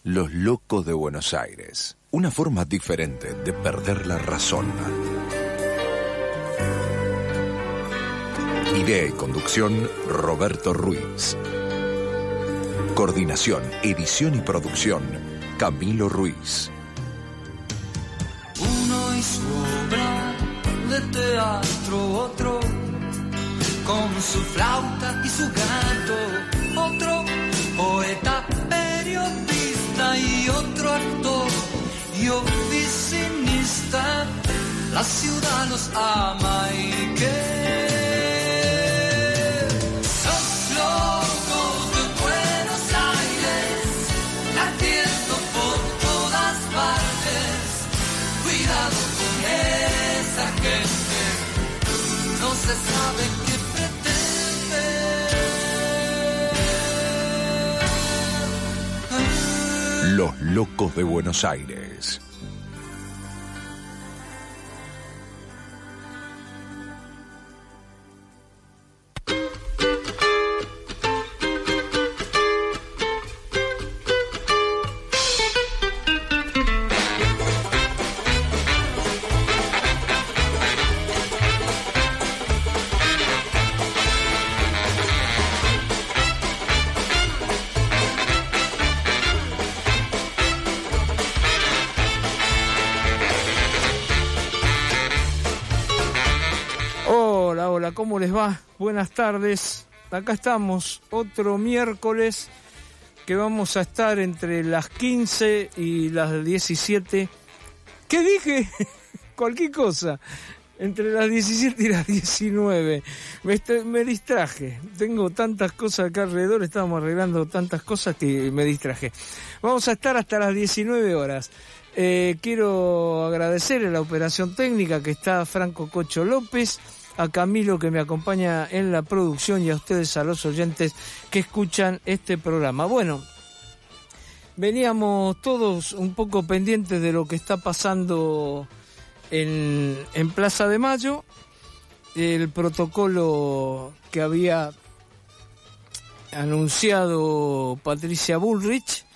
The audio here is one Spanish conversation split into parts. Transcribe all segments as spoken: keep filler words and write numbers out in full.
Los locos de Buenos Aires. Una forma diferente de perder la razón. Idea y conducción, Roberto Ruiz. Coordinación, edición y producción, Camilo Ruiz. Uno y su obra de teatro, otro con su flauta y su gato, otro poeta, periodista y otro actor y oficinista. La ciudad los ama y que sos locos de Buenos Aires, latiendo por todas partes. Cuidado con esa gente, no se sabe qué pretende. Los locos de Buenos Aires. ¿Cómo les va? Buenas tardes. Acá estamos, otro miércoles que vamos a estar entre las quince y las diecisiete. ¿Qué dije? Cualquier cosa. Entre las diecisiete y las diecinueve. Me, me distraje. Tengo tantas cosas acá alrededor, estábamos arreglando tantas cosas que me distraje. Vamos a estar hasta las diecinueve horas. Eh, quiero agradecer a la operación técnica que está Franco Cocho López, a Camilo que me acompaña en la producción y a ustedes, a los oyentes que escuchan este programa. Bueno, veníamos todos un poco pendientes de lo que está pasando en, en Plaza de Mayo, el protocolo que había anunciado Patricia Bullrich,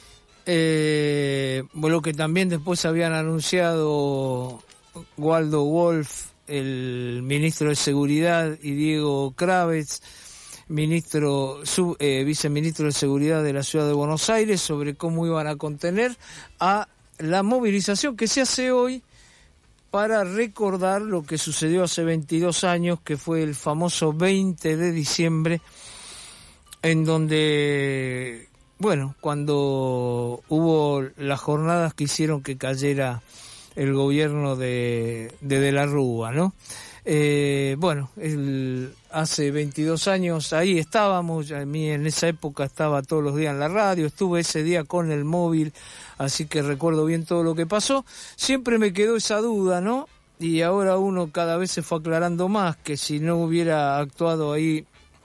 eh, lo que también después habían anunciado Waldo Wolf, el ministro de Seguridad, y Diego Kravetz, ministro, sub, eh, viceministro de Seguridad de la Ciudad de Buenos Aires, sobre cómo iban a contener a la movilización que se hace hoy para recordar lo que sucedió hace veintidós años, que fue el famoso veinte de diciembre, en donde, bueno, cuando hubo las jornadas que hicieron que cayera el gobierno de, de De la Rúa, ¿no? Eh, bueno, el, hace veintidós años ahí estábamos, a mí en esa época estaba todos los días en la radio, estuve ese día con el móvil, así que recuerdo bien todo lo que pasó. Siempre me quedó esa duda, ¿no? Y ahora uno cada vez se fue aclarando más, que si no hubiera actuado ahí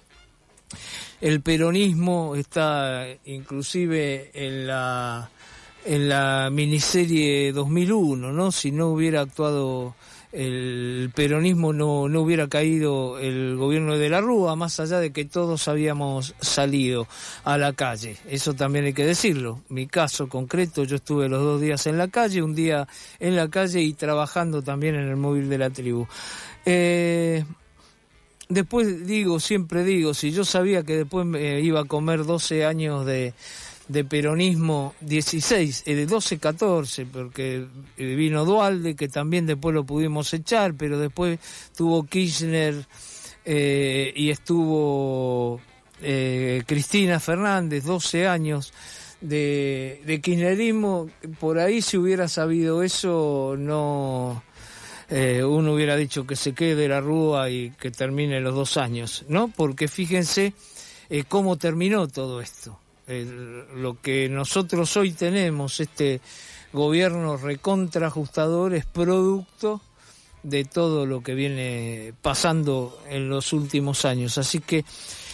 el peronismo, está inclusive en la... en la miniserie dos mil uno, ¿no? Si no hubiera actuado el peronismo, no, no hubiera caído el gobierno de De la Rúa, más allá de que todos habíamos salido a la calle. Eso también hay que decirlo. Mi caso concreto, yo estuve los dos días en la calle, un día en la calle y trabajando también en el móvil de la tribu. Eh... Después digo, siempre digo, si yo sabía que después me iba a comer doce años de... de peronismo, dieciséis, eh, de doce, catorce, porque eh, vino Duhalde, que también después lo pudimos echar, pero después tuvo Kirchner eh, y estuvo eh, Cristina Fernández, doce años de, de kirchnerismo. Por ahí, si hubiera sabido eso, no... Eh, uno hubiera dicho que se quede la Rúa y que termine los dos años, ¿no? Porque fíjense eh, cómo terminó todo esto. El, lo que nosotros hoy tenemos, este gobierno recontraajustador, es producto de todo lo que viene pasando en los últimos años. Así que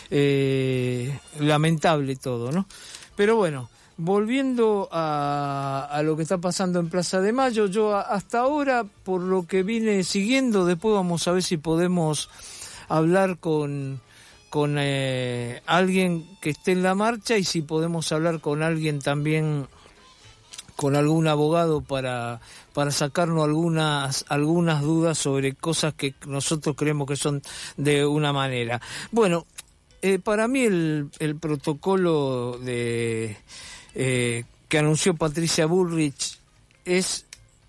eh, lamentable todo, ¿no? Pero bueno, volviendo a, a lo que está pasando en Plaza de Mayo, yo hasta ahora, por lo que vine siguiendo, después vamos a ver si podemos hablar con... con eh, alguien que esté en la marcha y si podemos hablar con alguien también con algún abogado para para sacarnos algunas algunas dudas sobre cosas que nosotros creemos que son de una manera. Bueno, eh, para mí el, el protocolo de eh, que anunció Patricia Bullrich es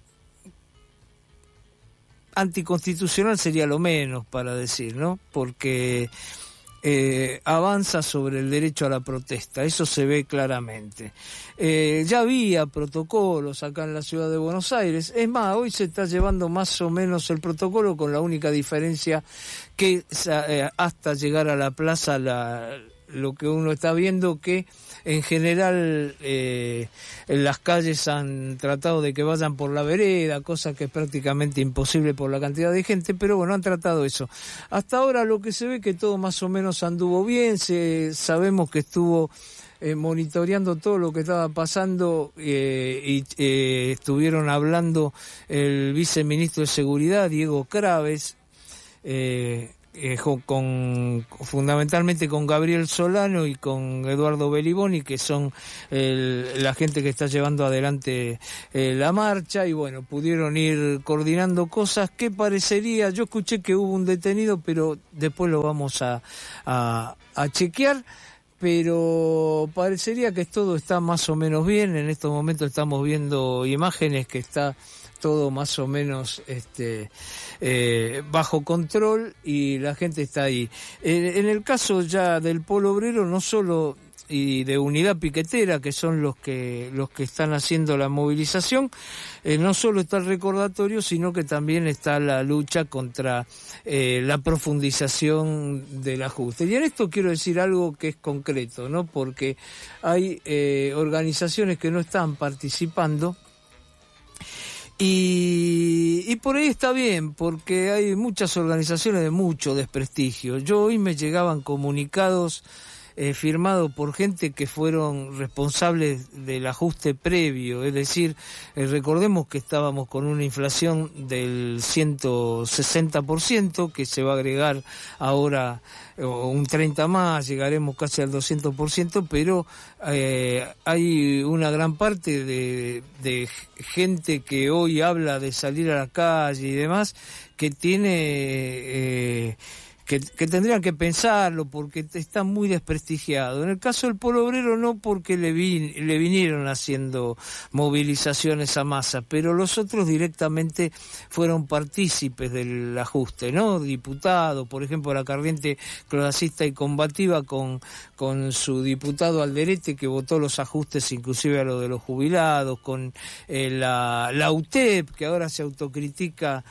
anticonstitucional, sería lo menos para decir, ¿no? Porque Eh, avanza sobre el derecho a la protesta, eso se ve claramente. Eh, ya había protocolos acá en la ciudad de Buenos Aires, es más, hoy se está llevando más o menos el protocolo, con la única diferencia que eh, hasta llegar a la plaza la, lo que uno está viendo que en general eh, en las calles han tratado de que vayan por la vereda, cosa que es prácticamente imposible por la cantidad de gente, pero bueno, han tratado eso. Hasta ahora lo que se ve que todo más o menos anduvo bien, se, sabemos que estuvo eh, monitoreando todo lo que estaba pasando eh, y eh, estuvieron hablando el viceministro de Seguridad, Diego Kraves, eh, Eh, con fundamentalmente con Gabriel Solano y con Eduardo Beliboni, que son el, la gente que está llevando adelante eh, la marcha, y bueno, pudieron ir coordinando cosas que parecería, yo escuché que hubo un detenido, pero después lo vamos a, a, a chequear, pero parecería que todo está más o menos bien. En estos momentos estamos viendo imágenes que está todo más o menos este eh, bajo control y la gente está ahí. En, en el caso ya del Polo Obrero, no solo y de Unidad Piquetera, que son los que los que están haciendo la movilización, eh, no solo está el recordatorio, sino que también está la lucha contra eh, la profundización del ajuste. Y en esto quiero decir algo que es concreto, ¿no? Porque hay eh, organizaciones que no están participando. Y, y por ahí está bien, porque hay muchas organizaciones de mucho desprestigio. Yo hoy me llegaban comunicados eh, firmados por gente que fueron responsables del ajuste previo, es decir, eh, recordemos que estábamos con una inflación del ciento sesenta por ciento, que se va a agregar ahora o un treinta más, llegaremos casi al doscientos por ciento, pero eh, hay una gran parte de, de gente que hoy habla de salir a la calle y demás, que tiene eh, que, que tendrían que pensarlo porque está muy desprestigiado. En el caso del Polo Obrero no, porque le, vin, le vinieron haciendo movilizaciones a masa, pero los otros directamente fueron partícipes del ajuste, ¿no? Diputados, por ejemplo, la Corriente Clasista y Combativa con, con su diputado Alderete, que votó los ajustes inclusive a lo de los jubilados, con eh, la, la U T E P, que ahora se autocritica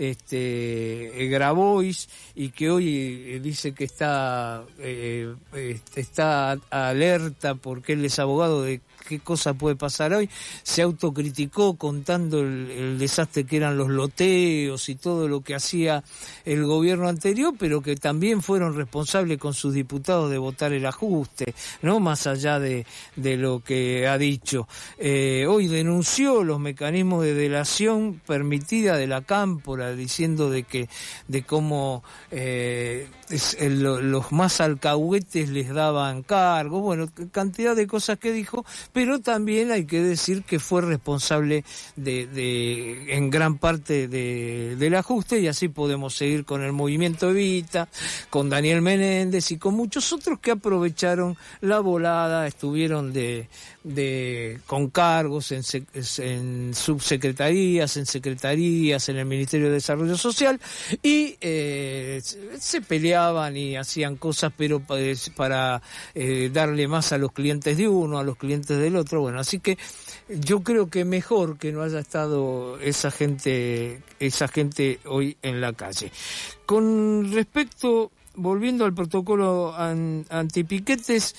este Grabois y que hoy eh, dice que está eh, eh, está alerta porque él es abogado de qué cosa puede pasar hoy. Se autocriticó contando el, el desastre que eran los loteos y todo lo que hacía el gobierno anterior, pero que también fueron responsables con sus diputados de votar el ajuste, no más allá de, de lo que ha dicho. Eh, hoy denunció los mecanismos de delación permitida de la Cámpora, diciendo de que de cómo eh, es, el, los más alcahuetes les daban cargos, bueno, cantidad de cosas que dijo, pero también hay que decir que fue responsable de, de en gran parte de, del ajuste, y así podemos seguir con el movimiento Evita, con Daniel Menéndez y con muchos otros que aprovecharon la volada, estuvieron de, de con cargos en, en subsecretarías, en secretarías, en el Ministerio de Desarrollo Social, y eh, se peleaban y hacían cosas, pero para, para eh, darle más a los clientes de uno, a los clientes del otro. Bueno, así que yo creo que mejor que no haya estado esa gente, esa gente hoy en la calle. Con respecto, volviendo al protocolo an, antipiquetes,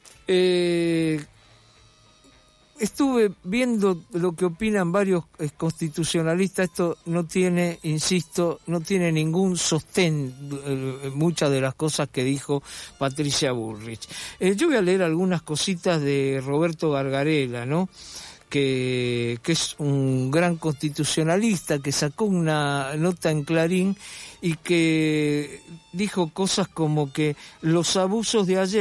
eh, estuve viendo lo que opinan varios constitucionalistas. Esto no tiene, insisto, no tiene ningún sostén, eh, muchas de las cosas que dijo Patricia Bullrich. Eh, yo voy a leer algunas cositas de Roberto Gargarella, ¿no? Que, que es un gran constitucionalista, que sacó una nota en Clarín y que dijo cosas como que los abusos de ayer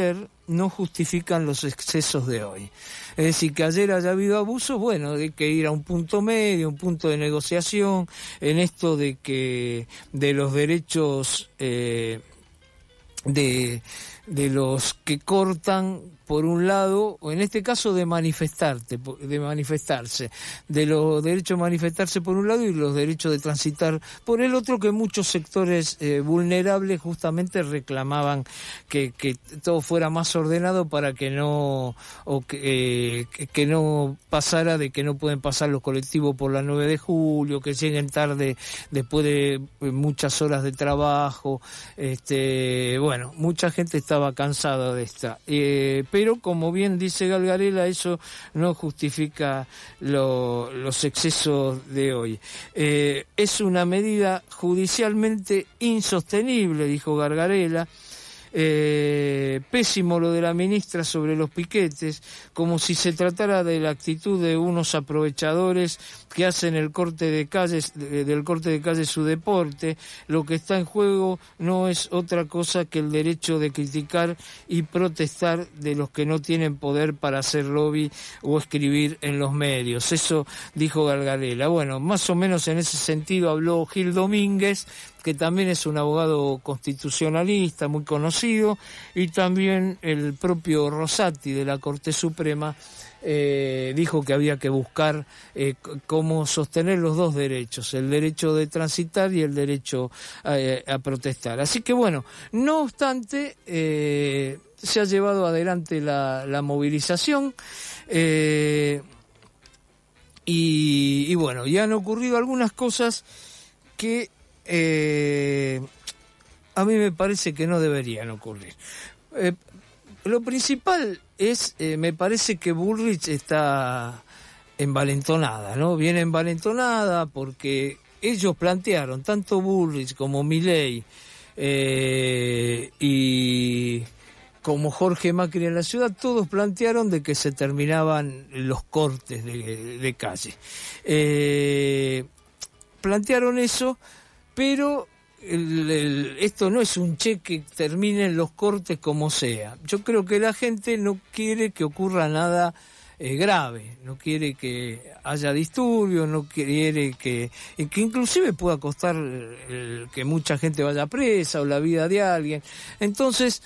no justifican los excesos de hoy. Es decir, que ayer haya habido abusos, bueno, hay que ir a un punto medio, un punto de negociación, en esto de que de los derechos eh, de, de los que cortan, por un lado, o en este caso de manifestarte, de manifestarse, de los derechos de manifestarse por un lado y los derechos de transitar por el otro, que muchos sectores eh, vulnerables justamente reclamaban que, que todo fuera más ordenado para que no o que, eh, que, que no pasara de que no pueden pasar los colectivos por la nueve de julio, que lleguen tarde después de muchas horas de trabajo, este, bueno, mucha gente estaba cansada de esta. Eh, pero como bien dice Galgarela, eso no justifica lo, los excesos de hoy. Eh, es una medida judicialmente insostenible, dijo Galgarela. Eh, pésimo lo de la ministra sobre los piquetes, como si se tratara de la actitud de unos aprovechadores que hacen el corte de calles, de, del corte de calle su deporte. Lo que está en juego no es otra cosa que el derecho de criticar y protestar de los que no tienen poder para hacer lobby o escribir en los medios. Eso dijo Galgarela. Bueno, más o menos en ese sentido habló Gil Domínguez, que también es un abogado constitucionalista muy conocido, y también el propio Rosati de la Corte Suprema eh, dijo que había que buscar eh, cómo sostener los dos derechos, el derecho de transitar y el derecho a, a protestar. Así que bueno, no obstante, eh, se ha llevado adelante la, la movilización, eh, y, y bueno, ya han ocurrido algunas cosas que Eh, a mí me parece que no deberían ocurrir. Eh, lo principal es, eh, me parece que Bullrich está envalentonada, ¿no? Viene envalentonada porque ellos plantearon, tanto Bullrich como Milei eh, y como Jorge Macri en la ciudad, todos plantearon de que se terminaban los cortes de, de calle. Eh, plantearon eso, pero el, el, esto no es un cheque, terminen los cortes como sea. Yo creo que la gente no quiere que ocurra nada eh, grave, no quiere que haya disturbios, no quiere que, que inclusive pueda costar el, que mucha gente vaya presa o la vida de alguien. Entonces,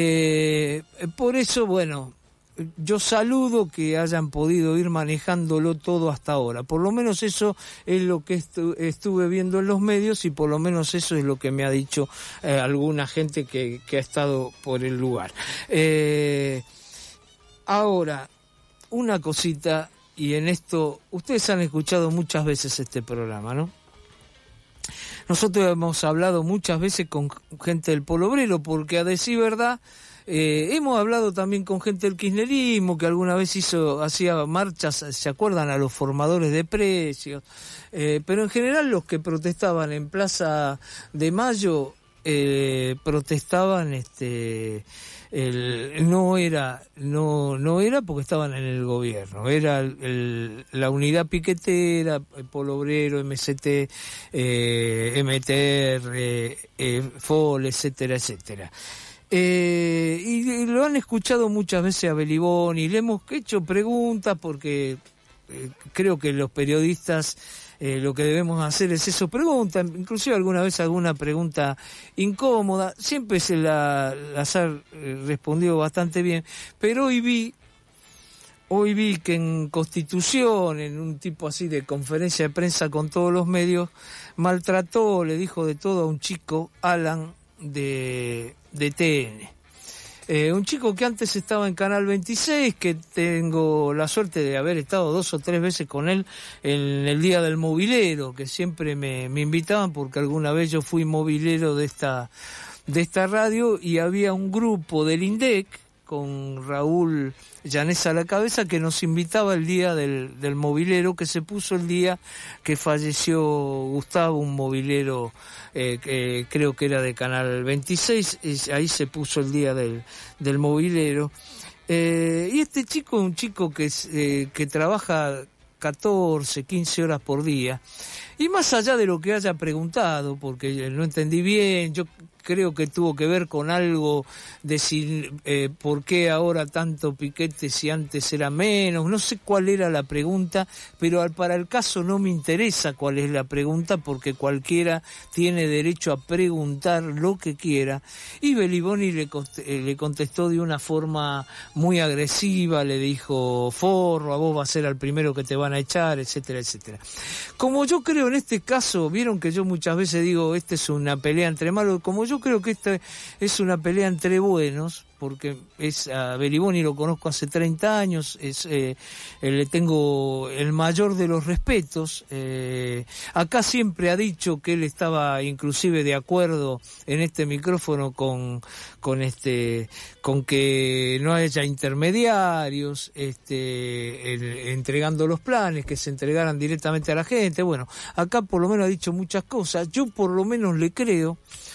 eh, por eso, bueno, yo saludo que hayan podido ir manejándolo todo hasta ahora. Por lo menos eso es lo que estu- estuve viendo en los medios, y por lo menos eso es lo que me ha dicho eh, alguna gente que, que ha estado por el lugar. Eh, ahora, una cosita, y en esto, ustedes han escuchado muchas veces este programa, ¿no? Nosotros hemos hablado muchas veces con gente del Polo Obrero, porque a decir verdad, Eh, hemos hablado también con gente del kirchnerismo que alguna vez hizo, hacía marchas, ¿se acuerdan? A los formadores de precios, eh, pero en general los que protestaban en Plaza de Mayo eh, protestaban, este, el, no era, no, no era porque estaban en el gobierno, era el, el, la unidad piquetera, el Polo Obrero, M C T, eh, M T R, eh, F O L, etcétera, etcétera. Eh, y, y lo han escuchado muchas veces a Belibón, y le hemos hecho preguntas porque eh, creo que los periodistas eh, lo que debemos hacer es eso, preguntas, inclusive alguna vez alguna pregunta incómoda, siempre se la, las ha eh, respondido bastante bien, pero hoy vi hoy vi que en Constitución, en un tipo así de conferencia de prensa con todos los medios, maltrató, le dijo de todo a un chico, Alan, de, de T N. Eh, un chico que antes estaba en Canal veintiséis, que tengo la suerte de haber estado dos o tres veces con él en el Día del Movilero, que siempre me, me invitaban porque alguna vez yo fui movilero de esta, de esta radio, y había un grupo del INDEC con Raúl Llanesa a la cabeza que nos invitaba el día del, del movilero, que se puso el día que falleció Gustavo, un movilero eh, que creo que era de Canal veintiséis, y ahí se puso el día del, del movilero. Eh, y este chico es un chico que, eh, que trabaja catorce, quince horas por día, y más allá de lo que haya preguntado, porque no entendí bien, yo creo que tuvo que ver con algo de si, eh, por qué ahora tanto piquete si antes era menos, no sé cuál era la pregunta, pero al, para el caso no me interesa cuál es la pregunta, porque cualquiera tiene derecho a preguntar lo que quiera, y Beliboni le, le contestó de una forma muy agresiva, le dijo: forro, a vos va a ser el primero que te van a echar, etcétera, etcétera. Como yo creo en este caso, vieron que yo muchas veces digo, esta es una pelea entre malos, como yo creo que esta es una pelea entre buenos, porque es a Beliboni lo conozco hace treinta años, es eh, eh, le tengo el mayor de los respetos. Eh, acá siempre ha dicho que él estaba inclusive de acuerdo en este micrófono con con este con que no haya intermediarios, este el, entregando los planes, que se entregaran directamente a la gente. Bueno, acá por lo menos ha dicho muchas cosas, yo por lo menos le creo,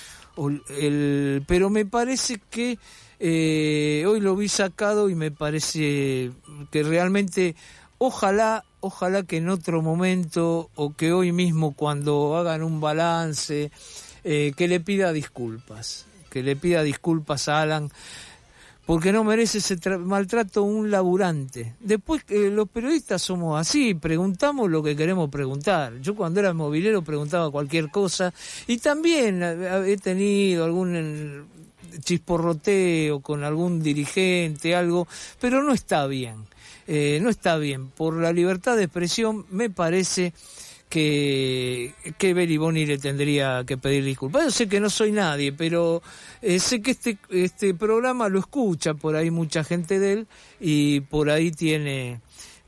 el, pero me parece que Eh, hoy lo vi sacado y me parece que realmente ojalá, ojalá que en otro momento o que hoy mismo cuando hagan un balance, eh, que le pida disculpas, que le pida disculpas a Alan, porque no merece ese maltrato un laburante. Después, eh, los periodistas somos así, preguntamos lo que queremos preguntar. Yo cuando era movilero preguntaba cualquier cosa, y también he tenido algún chisporroteo con algún dirigente, algo, pero no está bien, eh, no está bien. Por la libertad de expresión me parece que, que Beliboni le tendría que pedir disculpas. Yo sé que no soy nadie, pero eh, sé que este, este programa lo escucha por ahí mucha gente de él, y por ahí tiene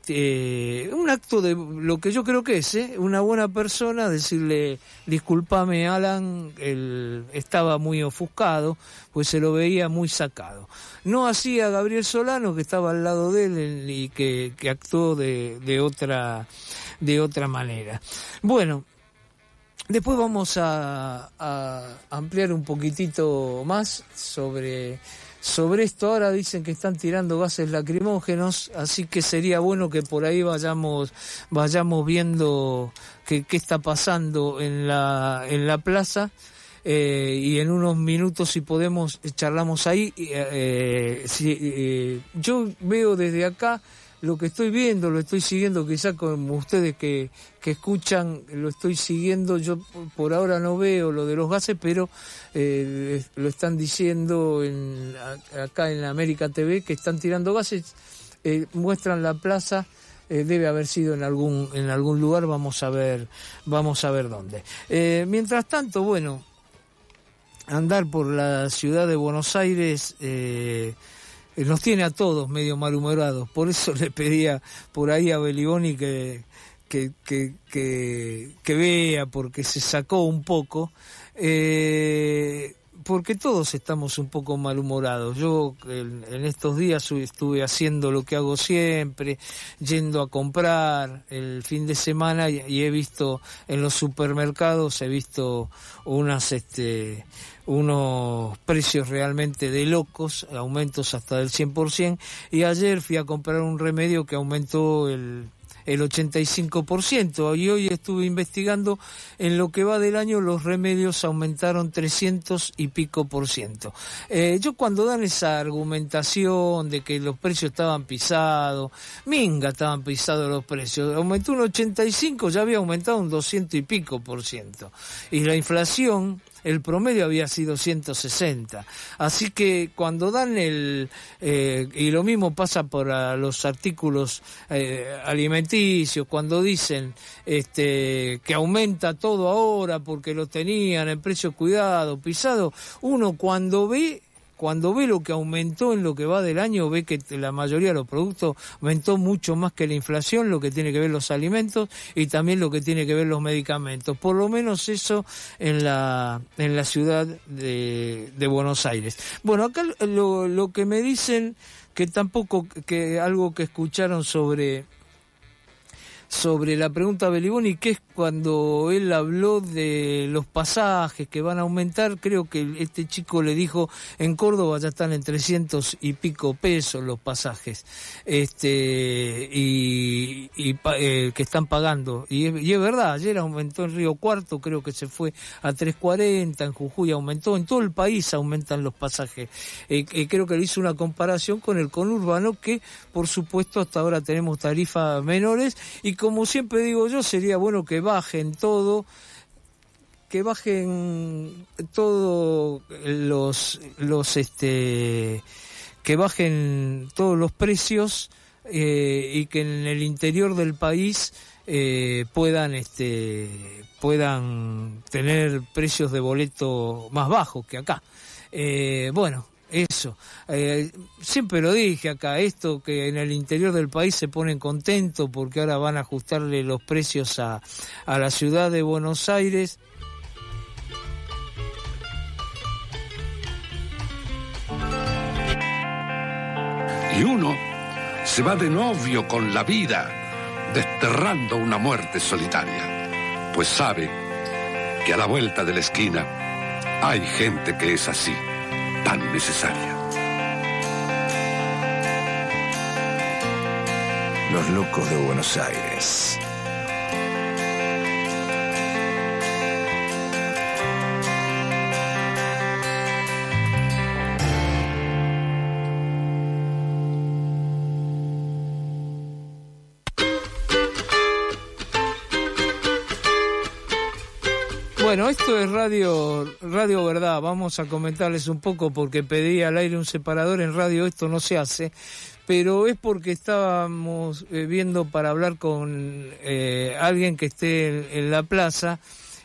eh, un acto de lo que yo creo que es, ¿eh? Una buena persona, decirle: discúlpame, Alan, él estaba muy ofuscado, pues se lo veía muy sacado. No así a Gabriel Solano, que estaba al lado de él y que, que actuó de, de otra de otra manera. Bueno, después vamos a, a ampliar un poquitito más sobre Sobre esto. Ahora dicen que están tirando gases lacrimógenos, así que sería bueno que por ahí vayamos vayamos viendo qué qué está pasando en la en la plaza, eh, y en unos minutos, si podemos, charlamos ahí. Eh, si, eh, yo veo desde acá lo que estoy viendo, lo estoy siguiendo, quizá como ustedes que, que escuchan, lo estoy siguiendo. Yo por ahora no veo lo de los gases, pero eh, lo están diciendo en, acá en América T V, que están tirando gases, eh, muestran la plaza, eh, debe haber sido en algún en algún lugar, vamos a ver, vamos a ver dónde. Eh, mientras tanto, bueno, andar por la ciudad de Buenos Aires eh, nos tiene a todos medio malhumorados. Por eso le pedía por ahí a Beliboni que, que, que, que, que vea, porque se sacó un poco, eh, porque todos estamos un poco malhumorados. Yo en, en estos días estuve haciendo lo que hago siempre, yendo a comprar el fin de semana, y, y he visto en los supermercados, he visto unas este unos precios realmente de locos, aumentos hasta del cien por ciento, y ayer fui a comprar un remedio que aumentó el, el ochenta y cinco por ciento, y hoy estuve investigando, en lo que va del año los remedios aumentaron trescientos y pico por ciento. Eh, yo cuando dan esa argumentación de que los precios estaban pisados, minga estaban pisados los precios, aumentó un ochenta y cinco, ya había aumentado un doscientos y pico por ciento, y la inflación, el promedio había sido ciento sesenta. Así que cuando dan el... Eh, y lo mismo pasa por uh, los artículos eh, alimenticios, cuando dicen este, que aumenta todo ahora porque lo tenían en precio cuidado, pisado, uno cuando ve... Cuando ve lo que aumentó en lo que va del año, ve que la mayoría de los productos aumentó mucho más que la inflación, lo que tiene que ver los alimentos y también lo que tiene que ver los medicamentos. Por lo menos eso en la en la ciudad de, de Buenos Aires. Bueno, acá lo, lo que me dicen, que tampoco, que algo que escucharon sobre sobre la pregunta de Beliboni, que es cuando él habló de los pasajes que van a aumentar. Creo que este chico le dijo, en Córdoba ya están en trescientos y pico pesos los pasajes, este y, y eh, que están pagando. Y es, y es verdad, ayer aumentó en Río Cuarto, creo que se fue a tres cuarenta, en Jujuy aumentó, en todo el país aumentan los pasajes. Eh, eh, creo que le hizo una comparación con el conurbano, que por supuesto hasta ahora tenemos tarifas menores, y como siempre digo yo, sería bueno que bajen todo, que bajen todo los los este que bajen todos los precios, eh, y que en el interior del país eh, puedan este puedan tener precios de boleto más bajos que acá. Eh, bueno, eso, eh, siempre lo dije acá, esto que en el interior del país se ponen contentos porque ahora van a ajustarle los precios a, a la ciudad de Buenos Aires. Y uno se va de novio con la vida, desterrando una muerte solitaria, pues sabe que a la vuelta de la esquina hay gente que es así, tan necesaria. Los locos de Buenos Aires. Bueno, esto es Radio Radio Verdad. Vamos a comentarles un poco porque pedí al aire un separador. En radio esto no se hace, pero es porque estábamos eh, viendo para hablar con eh, alguien que esté en, en la plaza,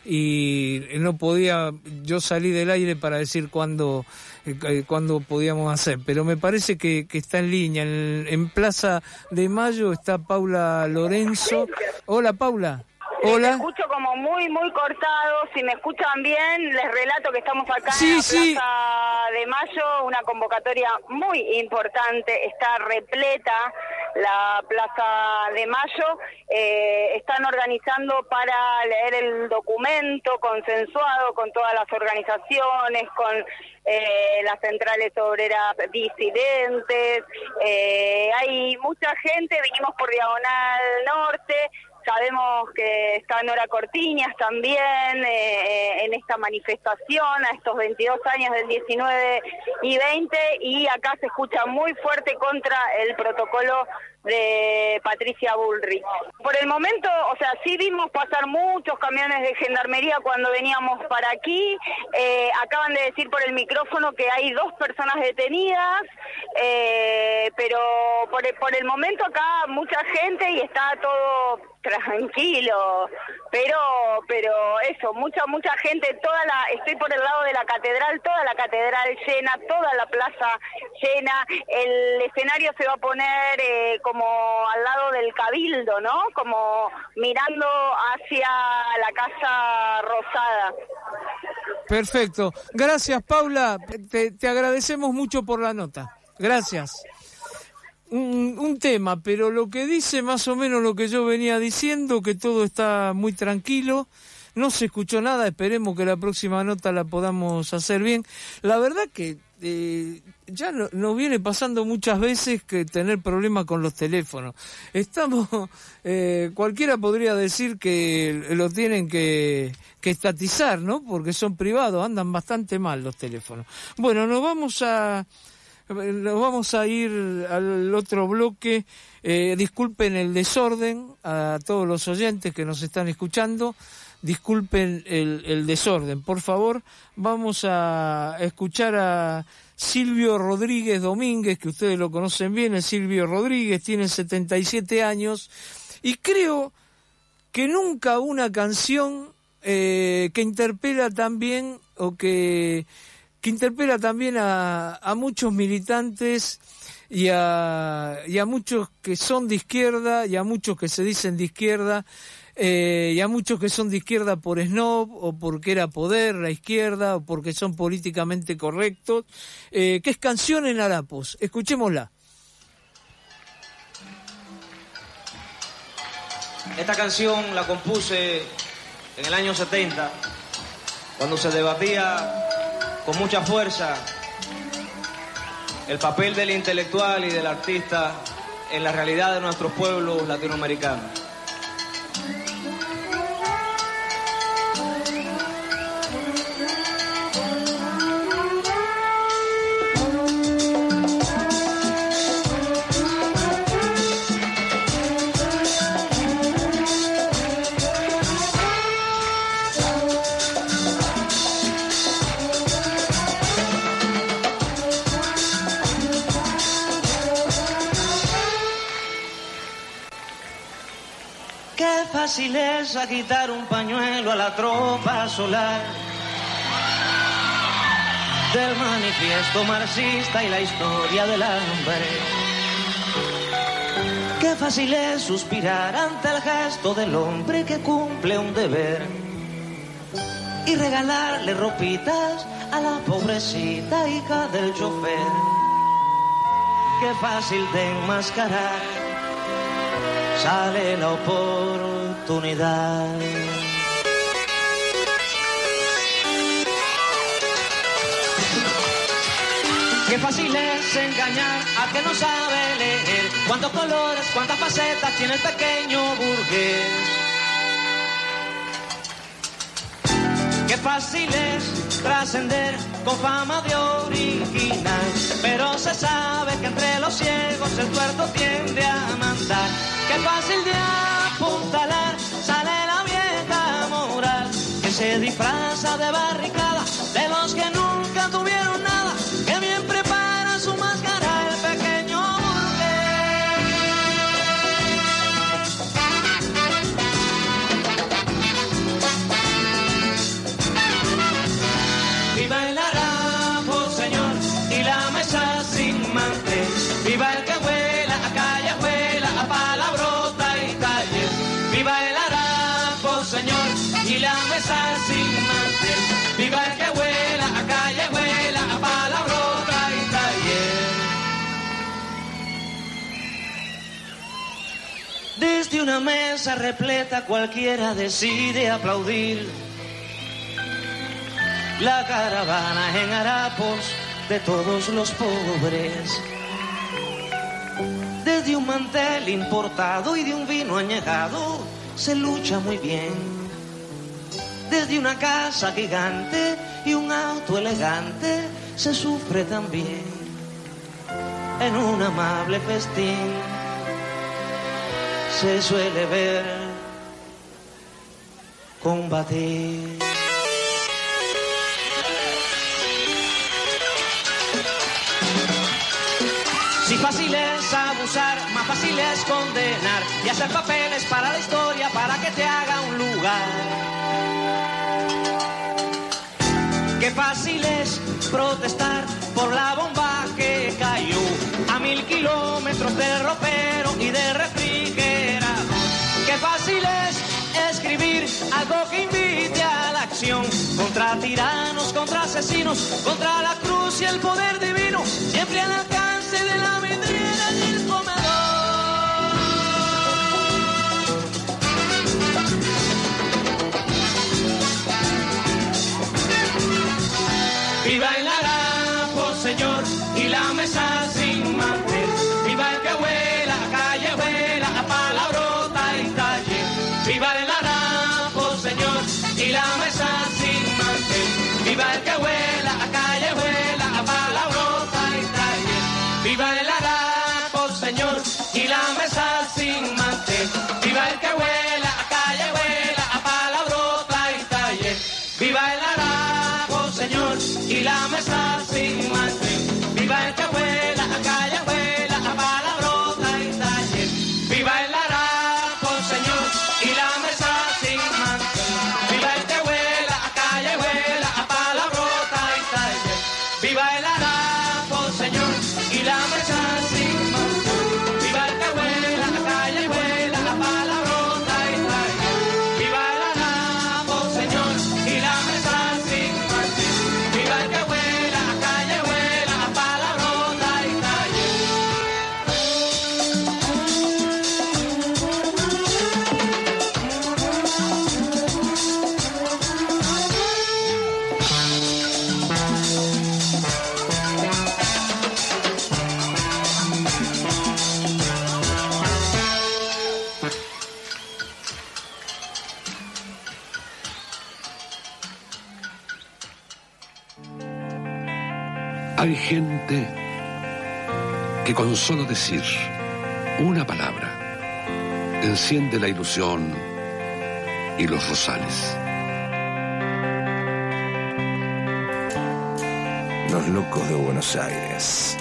y no podía yo salir del aire para decir cuándo eh, cuándo podíamos hacer, pero me parece que, que está en línea. En, en Plaza de Mayo está Paula Lorenzo. Hola, Paula. Hola. Te escucho como muy, muy cortado. Si me escuchan bien, les relato que estamos acá sí, en la sí. Plaza de Mayo, una convocatoria muy importante, está repleta la Plaza de Mayo. Eh, están organizando para leer el documento consensuado con todas las organizaciones, con eh, las centrales obreras disidentes. Eh, hay mucha gente, vinimos por Diagonal Norte. Sabemos que está Nora Cortiñas también eh, en esta manifestación a estos veintidós años del diecinueve y veinte, y acá se escucha muy fuerte contra el protocolo de Patricia Bullrich. Por el momento, o sea, sí vimos pasar muchos camiones de gendarmería cuando veníamos para aquí. Eh, acaban de decir por el micrófono que hay dos personas detenidas, eh, pero por el, por el momento acá mucha gente y está todo tranquilo, pero pero eso, mucha mucha gente, toda la estoy por el lado de la catedral, toda la catedral llena, toda la plaza llena. El escenario se va a poner eh, como al lado del Cabildo, ¿no? Como mirando hacia la Casa Rosada. Perfecto. Gracias, Paula. Te, te agradecemos mucho por la nota. Gracias. Un, un tema, pero lo que dice más o menos lo que yo venía diciendo, que todo está muy tranquilo, no se escuchó nada. Esperemos que la próxima nota la podamos hacer bien. La verdad que eh, ya no, nos viene pasando muchas veces que tener problemas con los teléfonos. Estamos, eh, cualquiera podría decir que lo tienen que, que estatizar, ¿no? Porque son privados, andan bastante mal los teléfonos. Bueno, nos vamos a... Nos vamos a ir al otro bloque. Eh, disculpen el desorden a todos los oyentes que nos están escuchando. Disculpen el, el desorden, por favor. Vamos a escuchar a Silvio Rodríguez Domínguez, que ustedes lo conocen bien. El Silvio Rodríguez tiene setenta y siete años y creo que nunca una canción eh, que interpela también o que... que interpela también a, a muchos militantes y a, y a muchos que son de izquierda y a muchos que se dicen de izquierda eh, y a muchos que son de izquierda por snob o porque era poder la izquierda o porque son políticamente correctos, eh, que es Canción en Harapos. Escuchémosla. Esta canción la compuse en el año setenta, cuando se debatía con mucha fuerza el papel del intelectual y del artista en la realidad de nuestros pueblos latinoamericanos. Fácil es agitar un pañuelo a la tropa solar del manifiesto marxista y la historia del hambre. Qué fácil es suspirar ante el gesto del hombre que cumple un deber y regalarle ropitas a la pobrecita hija del chofer. Qué fácil de enmascarar sale la oportunidad. Qué fácil es engañar a que no sabe leer cuántos colores, cuántas facetas tiene el pequeño burgués. Qué fácil es trascender con fama de original, pero se sabe que entre los ciegos el tuerto tiende a mandar. Qué fácil de apuntalar sale la vieja moral que se disfraza de barricada de los que nunca tuvieron nada, que bien prepara su máscara el pequeño burgués. Viva el harapo, señor, y la mesa sin mantel. Viva el que vuela a callejuela, a palabrota y taller. Viva el harapo, señor, y la mesa sin mantel. Viva el que vuela a callejuela, a palabrota y taller. Desde una mesa repleta cualquiera decide aplaudir la caravana en harapos de todos los pobres. Desde un mantel importado y de un vino añejado se lucha muy bien. Desde una casa gigante y un auto elegante se sufre también. En un amable festín se suele ver combatir. Si fácil es abusar, más fácil es condenar y hacer papeles para la historia para que te haga un lugar. Qué fácil es protestar por la bomba que cayó a mil kilómetros del ropero y del refrigerador. Qué fácil es escribir algo que invite a la acción contra tiranos, contra asesinos, contra la cruz y el poder divino, siempre al alcance de la vidriera y el comedor. Viva el harapo, señor, y la mesa sin mantel. Viva el que vuela, a callejuela, a palabrota y taller. Viva el harapo, señor, y la mesa sin mantel. Viva el que vuela, a callejuela, a palabrota y taller. Viva el harapo, señor, Hay gente que con solo decir una palabra enciende la ilusión y los rosales. Los locos de Buenos Aires.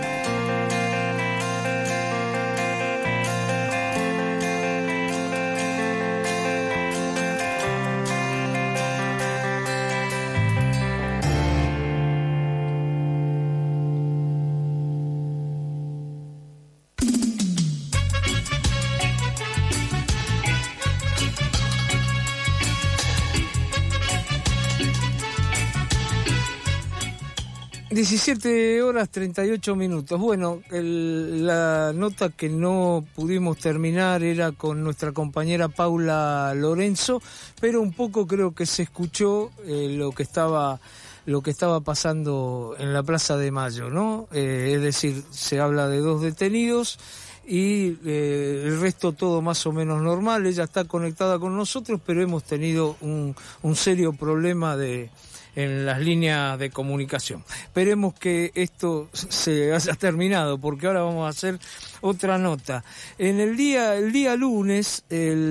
diecisiete horas treinta y ocho minutos. Bueno, el, la nota que no pudimos terminar era con nuestra compañera Paula Lorenzo, pero un poco creo que se escuchó eh, lo que estaba lo que estaba pasando en la Plaza de Mayo, ¿no? Eh, es decir, se habla de dos detenidos y eh, el resto todo más o menos normal. Ella está conectada con nosotros, pero hemos tenido un, un serio problema de en las líneas de comunicación. Esperemos que esto se haya terminado, porque ahora vamos a hacer otra nota. En el día el día lunes,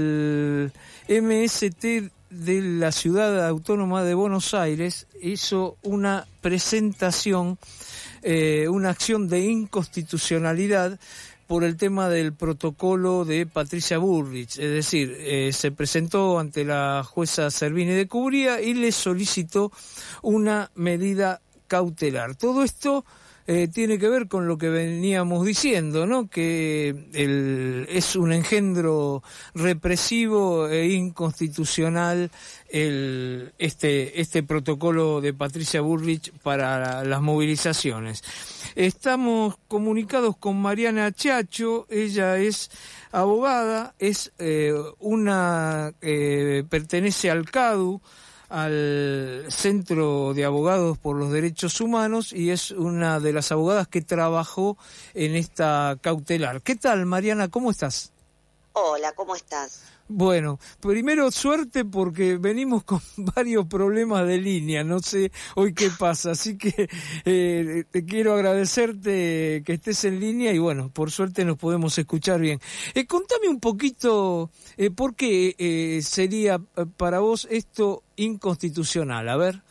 el M S T de la Ciudad Autónoma de Buenos Aires hizo una presentación, eh, una acción de inconstitucionalidad por el tema del protocolo de Patricia Bullrich. Es decir, eh, se presentó ante la jueza Servini de Cubría y le solicitó una medida cautelar. Todo esto eh, tiene que ver con lo que veníamos diciendo, ¿no? Que el, es un engendro represivo e inconstitucional el, este, este protocolo de Patricia Bullrich para las movilizaciones. Estamos comunicados con Mariana Chacho. Ella es abogada, es eh, una eh, pertenece al CADU, al Centro de Abogados por los Derechos Humanos, y es una de las abogadas que trabajó en esta cautelar. ¿Qué tal, Mariana? ¿Cómo estás? Hola, ¿cómo estás? Bueno, primero suerte porque venimos con varios problemas de línea, no sé hoy qué pasa, así que eh, te quiero agradecerte que estés en línea y bueno, por suerte nos podemos escuchar bien. Eh, contame un poquito eh, por qué eh, sería para vos esto inconstitucional, a ver.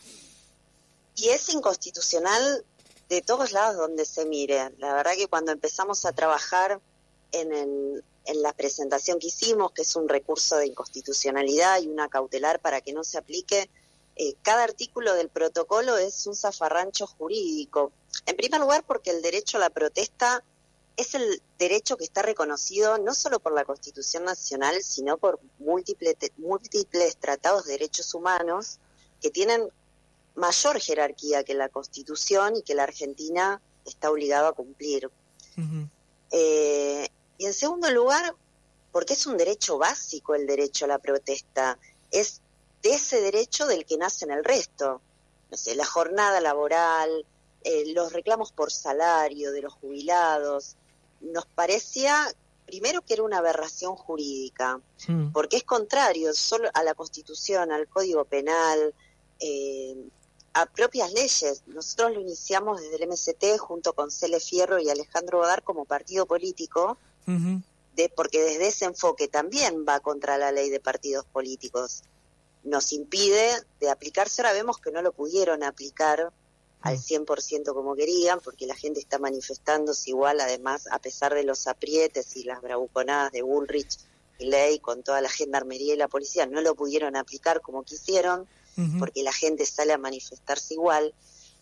Y es inconstitucional de todos lados donde se mire. La verdad que cuando empezamos a trabajar en el... en la presentación que hicimos, que es un recurso de inconstitucionalidad y una cautelar para que no se aplique, eh, cada artículo del protocolo es un zafarrancho jurídico. En primer lugar, porque el derecho a la protesta es el derecho que está reconocido no solo por la Constitución Nacional, sino por múltiples, múltiples tratados de derechos humanos que tienen mayor jerarquía que la Constitución y que la Argentina está obligada a cumplir. Uh-huh. Eh, Y en segundo lugar, porque es un derecho básico el derecho a la protesta, es de ese derecho del que nacen el resto. No sé, la jornada laboral, eh, los reclamos por salario de los jubilados. Nos parecía, primero, que era una aberración jurídica, sí, porque es contrario solo a la Constitución, al Código Penal, eh, a propias leyes. Nosotros lo iniciamos desde el M S T junto con Cele Fierro y Alejandro Bodar como partido político, uh-huh. de, porque desde ese enfoque también va contra la ley de partidos políticos. Nos impide de aplicarse. Ahora vemos que no lo pudieron aplicar uh-huh. al cien por ciento como querían, porque la gente está manifestándose igual, además, a pesar de los aprietes y las bravuconadas de Bullrich y Ley con toda la gendarmería y la policía, no lo pudieron aplicar como quisieron, uh-huh. porque la gente sale a manifestarse igual.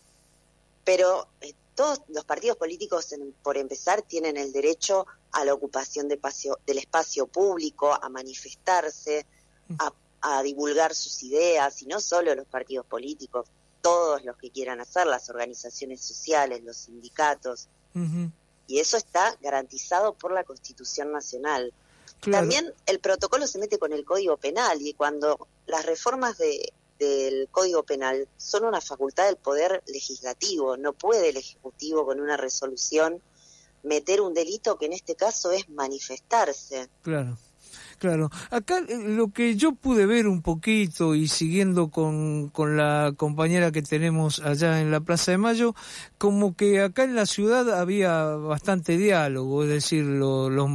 Pero eh, todos los partidos políticos, en, por empezar, tienen el derecho a la ocupación de espacio, del espacio público, a manifestarse, a, a divulgar sus ideas, y no solo los partidos políticos, todos los que quieran hacer, las organizaciones sociales, los sindicatos, uh-huh. y eso está garantizado por la Constitución Nacional. Claro. También el protocolo se mete con el Código Penal, y cuando las reformas de del Código Penal son una facultad del Poder Legislativo, no puede el Ejecutivo con una resolución meter un delito que en este caso es manifestarse. Claro, Claro, acá lo que yo pude ver un poquito y siguiendo con, con la compañera que tenemos allá en la Plaza de Mayo, como que acá en la ciudad había bastante diálogo, es decir, lo, los,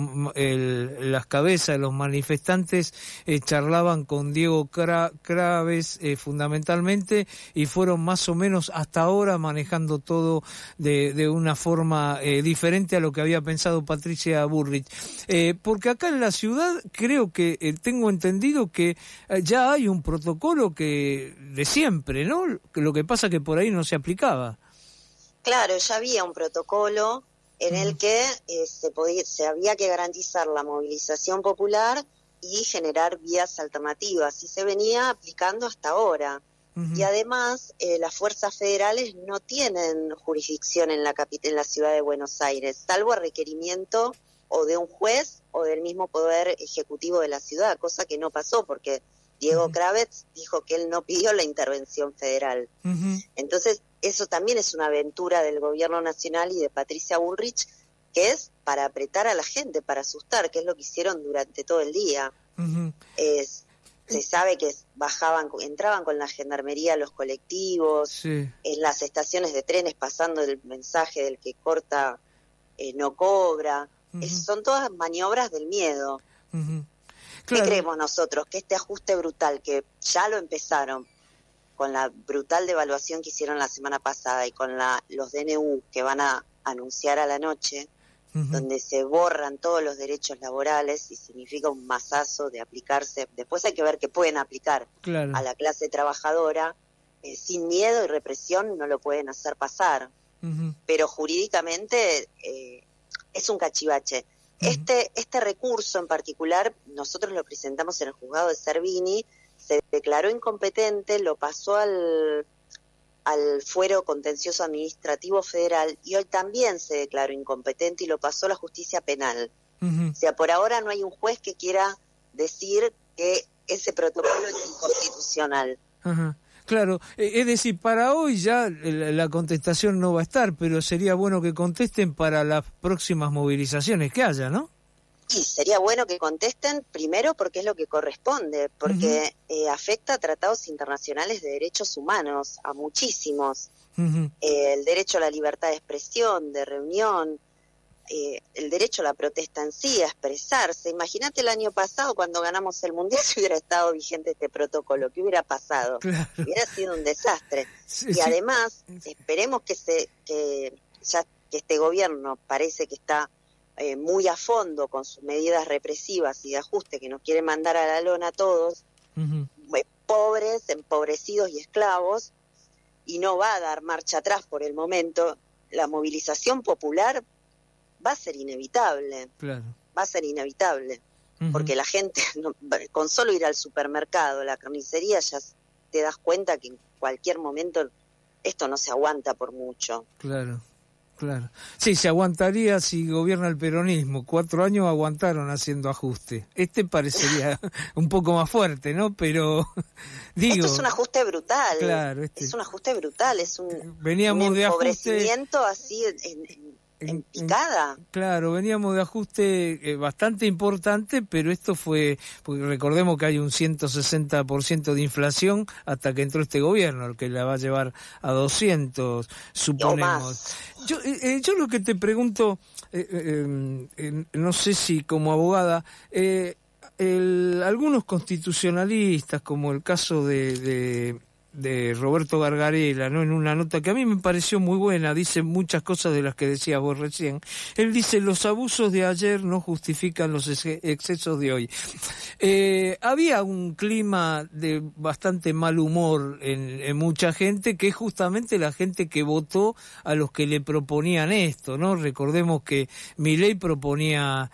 el, las cabezas de los manifestantes eh, charlaban con Diego Cra, Craves eh, fundamentalmente y fueron más o menos hasta ahora manejando todo de, de una forma eh, diferente a lo que había pensado Patricia Bullrich. Eh, porque acá en la ciudad creo Creo que eh, tengo entendido que eh, ya hay un protocolo que de siempre, ¿no? Lo que pasa que por ahí no se aplicaba. Claro, ya había un protocolo en mm. el que eh, se podía, se había que garantizar la movilización popular y generar vías alternativas, y se venía aplicando hasta ahora. Uh-huh. Y además, eh, las fuerzas federales no tienen jurisdicción en la capital, en la ciudad de Buenos Aires, salvo a requerimiento o de un juez o del mismo poder ejecutivo de la ciudad, cosa que no pasó porque Diego uh-huh. Craves dijo que él no pidió la intervención federal. Uh-huh. Entonces, eso también es una aventura del gobierno nacional y de Patricia Bullrich, que es para apretar a la gente, para asustar, que es lo que hicieron durante todo el día. Uh-huh. Es, se sabe que bajaban, entraban con la gendarmería a los colectivos, sí. en las estaciones de trenes pasando el mensaje del que corta eh, no cobra. Uh-huh. Es, son todas maniobras del miedo. Uh-huh. Claro. ¿Qué creemos nosotros? Que este ajuste brutal, que ya lo empezaron con la brutal devaluación que hicieron la semana pasada y con la, los D N U que van a anunciar a la noche, uh-huh. donde se borran todos los derechos laborales y significa un mazazo de aplicarse. Después hay que ver que pueden aplicar claro. a la clase trabajadora. Eh, sin miedo y represión no lo pueden hacer pasar. Uh-huh. Pero jurídicamente... Eh, es un cachivache. Uh-huh. Este este recurso en particular, nosotros lo presentamos en el juzgado de Cervini, se declaró incompetente, lo pasó al, al fuero contencioso administrativo federal y hoy también se declaró incompetente y lo pasó a la justicia penal. Uh-huh. O sea, por ahora no hay un juez que quiera decir que ese protocolo es inconstitucional. Uh-huh. Claro, es decir, para hoy ya la contestación no va a estar, pero sería bueno que contesten para las próximas movilizaciones que haya, ¿no? Sí, sería bueno que contesten primero porque es lo que corresponde, porque uh-huh. eh, afecta a tratados internacionales de derechos humanos, a muchísimos. Uh-huh. Eh, el derecho a la libertad de expresión, de reunión, eh, el derecho a la protesta en sí, a expresarse. Imagínate el año pasado cuando ganamos el Mundial si hubiera estado vigente este protocolo, ¿qué hubiera pasado? Claro. Hubiera sido un desastre. Sí, y sí. además, esperemos que se que ya que este gobierno parece que está eh, muy a fondo con sus medidas represivas y de ajuste que nos quiere mandar a la lona a todos, uh-huh. eh, pobres, empobrecidos y esclavos, y no va a dar marcha atrás por el momento. La movilización popular va a ser inevitable, claro. va a ser inevitable, uh-huh. porque la gente, no, con solo ir al supermercado, la carnicería, ya te das cuenta que en cualquier momento esto no se aguanta por mucho. Claro, claro. Sí, se aguantaría si gobierna el peronismo. Cuatro años aguantaron haciendo ajuste. Este parecería un poco más fuerte, ¿no? Pero, digo... Esto es un ajuste brutal. Claro, este... Es un ajuste brutal, es un, Veníamos un de empobrecimiento ajuste... así en, en, en picada. En, claro, veníamos de ajuste eh, bastante importante, pero esto fue, porque recordemos que hay un ciento sesenta por ciento de inflación hasta que entró este gobierno, el que la va a llevar a doscientos, suponemos. Yo, eh, yo lo que te pregunto, eh, eh, eh, no sé si como abogada, eh, el, algunos constitucionalistas, como el caso de... de de Roberto Gargarella, ¿no? En una nota que a mí me pareció muy buena, dice muchas cosas de las que decías vos recién. Él dice, los abusos de ayer no justifican los excesos de hoy. Eh, había un clima de bastante mal humor en, en mucha gente, que es justamente la gente que votó a los que le proponían esto, ¿no? Recordemos que Milei proponía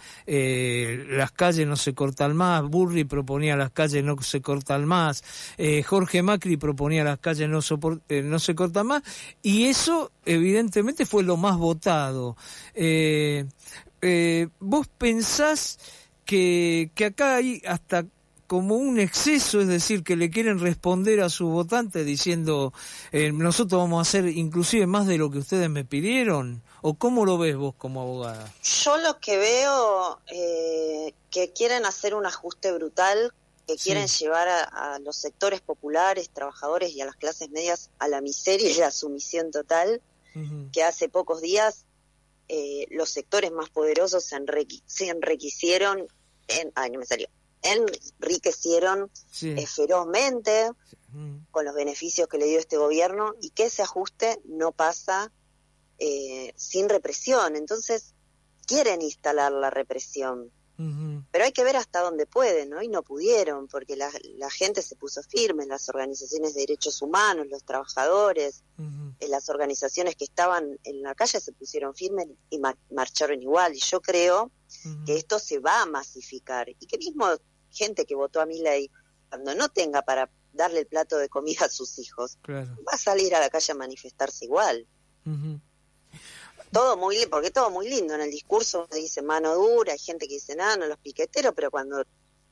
eh, las calles no se cortan más, Burri proponía las calles no se cortan más, eh, Jorge Macri proponía a las calles no, soport, eh, no se cortan más, y eso evidentemente fue lo más votado. Eh, eh, ¿Vos pensás que, que acá hay hasta como un exceso, es decir, que le quieren responder a sus votantes diciendo eh, nosotros vamos a hacer inclusive más de lo que ustedes me pidieron? ¿O cómo lo ves vos como abogada? Yo lo que veo eh, que quieren hacer un ajuste brutal, que Sí. quieren llevar a, a los sectores populares, trabajadores y a las clases medias a la miseria y la sumisión total, Uh-huh. que hace pocos días eh, los sectores más poderosos se, enrique, se enriquecieron, en, ay, no me salió, enriquecieron Sí. eh, ferozmente Uh-huh. con los beneficios que le dio este gobierno, y que ese ajuste no pasa eh, sin represión. Entonces quieren instalar la represión, Uh-huh. pero hay que ver hasta dónde pueden, ¿no? Y no pudieron, porque la, la gente se puso firme, las organizaciones de derechos humanos, los trabajadores, Uh-huh. eh, las organizaciones que estaban en la calle se pusieron firmes y mar- marcharon igual. Y yo creo Uh-huh. que esto se va a masificar, y que mismo gente que votó a Milei, cuando no tenga para darle el plato de comida a sus hijos, Claro. va a salir a la calle a manifestarse igual. Uh-huh. Todo muy li- porque todo muy lindo en el discurso, se dice mano dura, hay gente que dice nada, no los piqueteros, pero cuando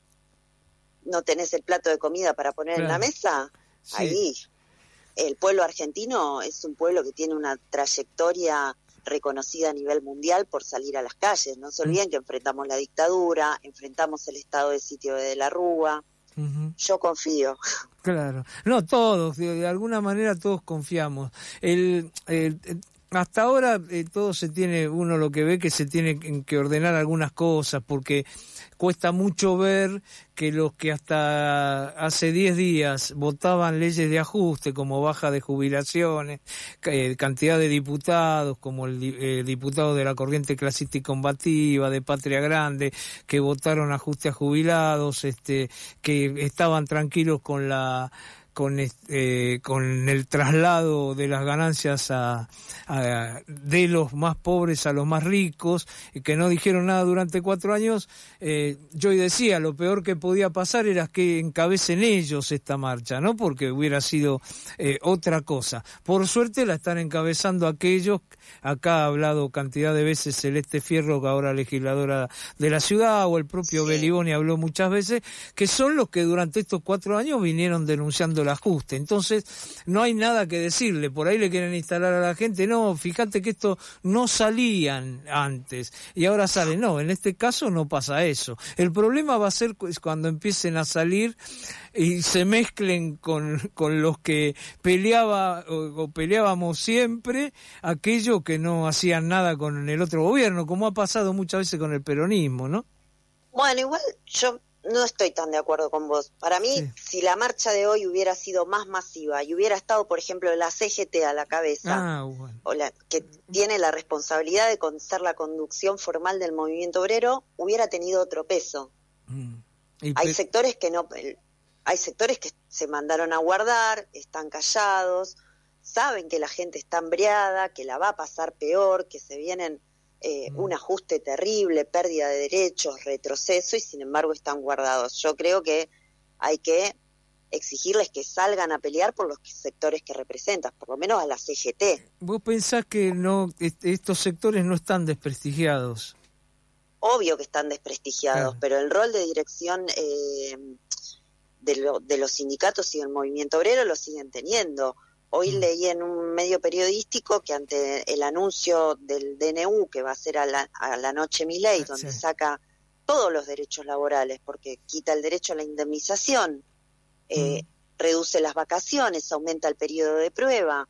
no tenés el plato de comida para poner en la Claro. mesa, Sí. ahí el pueblo argentino es un pueblo que tiene una trayectoria reconocida a nivel mundial por salir a las calles. No se olviden que enfrentamos la dictadura, enfrentamos el estado de sitio de la Rúa. Uh-huh. Yo confío. Claro, no todos, de, de alguna manera todos confiamos. El, el- el- hasta ahora eh, todo se tiene, uno lo que ve que se tiene que que ordenar algunas cosas, porque cuesta mucho ver que los que hasta hace diez días votaban leyes de ajuste, como baja de jubilaciones, ca- eh, cantidad de diputados, como el di- eh, diputado de la corriente clasista y combativa, de Patria Grande, que votaron ajuste a jubilados, este, que estaban tranquilos con la con este, con el traslado de las ganancias a, a- de los más pobres a los más ricos, y que no dijeron nada durante cuatro años. eh, yo decía, lo peor que podía pasar era que encabecen ellos esta marcha, ¿no? Porque hubiera sido eh, otra cosa. Por suerte la están encabezando aquellos, acá ha hablado cantidad de veces Celeste Fierro, que ahora legisladora de la ciudad, o el propio Sí. Beliboni habló muchas veces, que son los que durante estos cuatro años vinieron denunciando el ajuste. Entonces, no hay nada que decirle. Por ahí le quieren instalar a la gente, no, fíjate que esto no salían antes y ahora sale. No, en este caso no pasa eso. El problema va a ser cu- cuando empiecen a salir y se mezclen con, con los que peleaba o, o peleábamos siempre, aquellos que no hacían nada con el otro gobierno, como ha pasado muchas veces con el peronismo, ¿no? Bueno, igual yo no estoy tan de acuerdo con vos. Para mí, Sí. si la marcha de hoy hubiera sido más masiva y hubiera estado, por ejemplo, la C G T a la cabeza, Ah, bueno. o la que tiene la responsabilidad de con- ser la conducción formal del movimiento obrero, hubiera tenido otro peso. Mm. Y Hay pe- sectores que no, el- hay sectores que se mandaron a guardar, están callados, saben que la gente está hambriada, que la va a pasar peor, que se vienen eh, Mm. un ajuste terrible, pérdida de derechos, retroceso, y sin embargo están guardados. Yo creo que hay que exigirles que salgan a pelear por los que- sectores que representan, por lo menos a la C G T. ¿Vos pensás que no est- estos sectores no están desprestigiados? Obvio que están desprestigiados, Claro. pero el rol de dirección eh, de, lo- de los sindicatos y del movimiento obrero lo siguen teniendo. Hoy Mm. leí en un medio periodístico que ante el anuncio del D N U, que va a ser a la, a la noche Milei, Ah, donde sí. saca todos los derechos laborales, porque quita el derecho a la indemnización, eh, Mm. reduce las vacaciones, aumenta el periodo de prueba.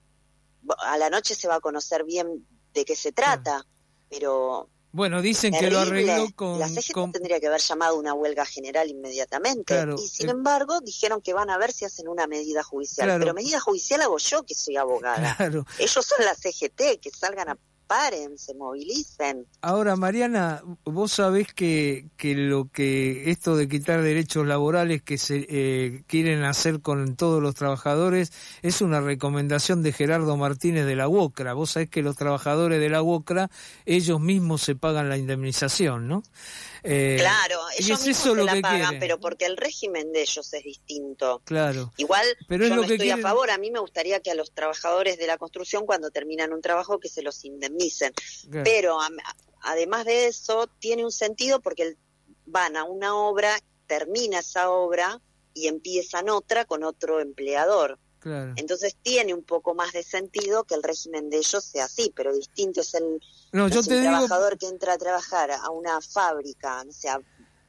Bo- A la noche se va a conocer bien de qué se trata, pero Bueno, dicen que lo terrible. arregló con... La C G T con- tendría que haber llamado una huelga general inmediatamente. Claro, y sin eh, embargo, dijeron que van a ver si hacen una medida judicial. Claro. Pero medida judicial hago yo, que soy abogada. Claro. Ellos son la C G T, que salgan a paren, se movilicen. Ahora, Mariana, vos sabés que, que lo que esto de quitar derechos laborales que se eh, quieren hacer con todos los trabajadores es una recomendación de Gerardo Martínez de la UOCRA. Vos sabés que los trabajadores de la UOCRA, ellos mismos se pagan la indemnización, ¿no? Eh, Claro, y ellos es mismos eso se lo la que pagan, quieren. pero porque el régimen de ellos es distinto. Claro. Igual Pero es yo lo no que estoy quieren- a favor. A mí me gustaría que a los trabajadores de la construcción, cuando terminan un trabajo, que se los indemnicen. Claro. Pero a- además de eso, tiene un sentido porque el- van a una obra termina esa obra y empiezan otra con otro empleador. Claro. Entonces tiene un poco más de sentido que el régimen de ellos sea así, pero distinto es el, no, es yo el te trabajador digo... que entra a trabajar a una fábrica, o sea,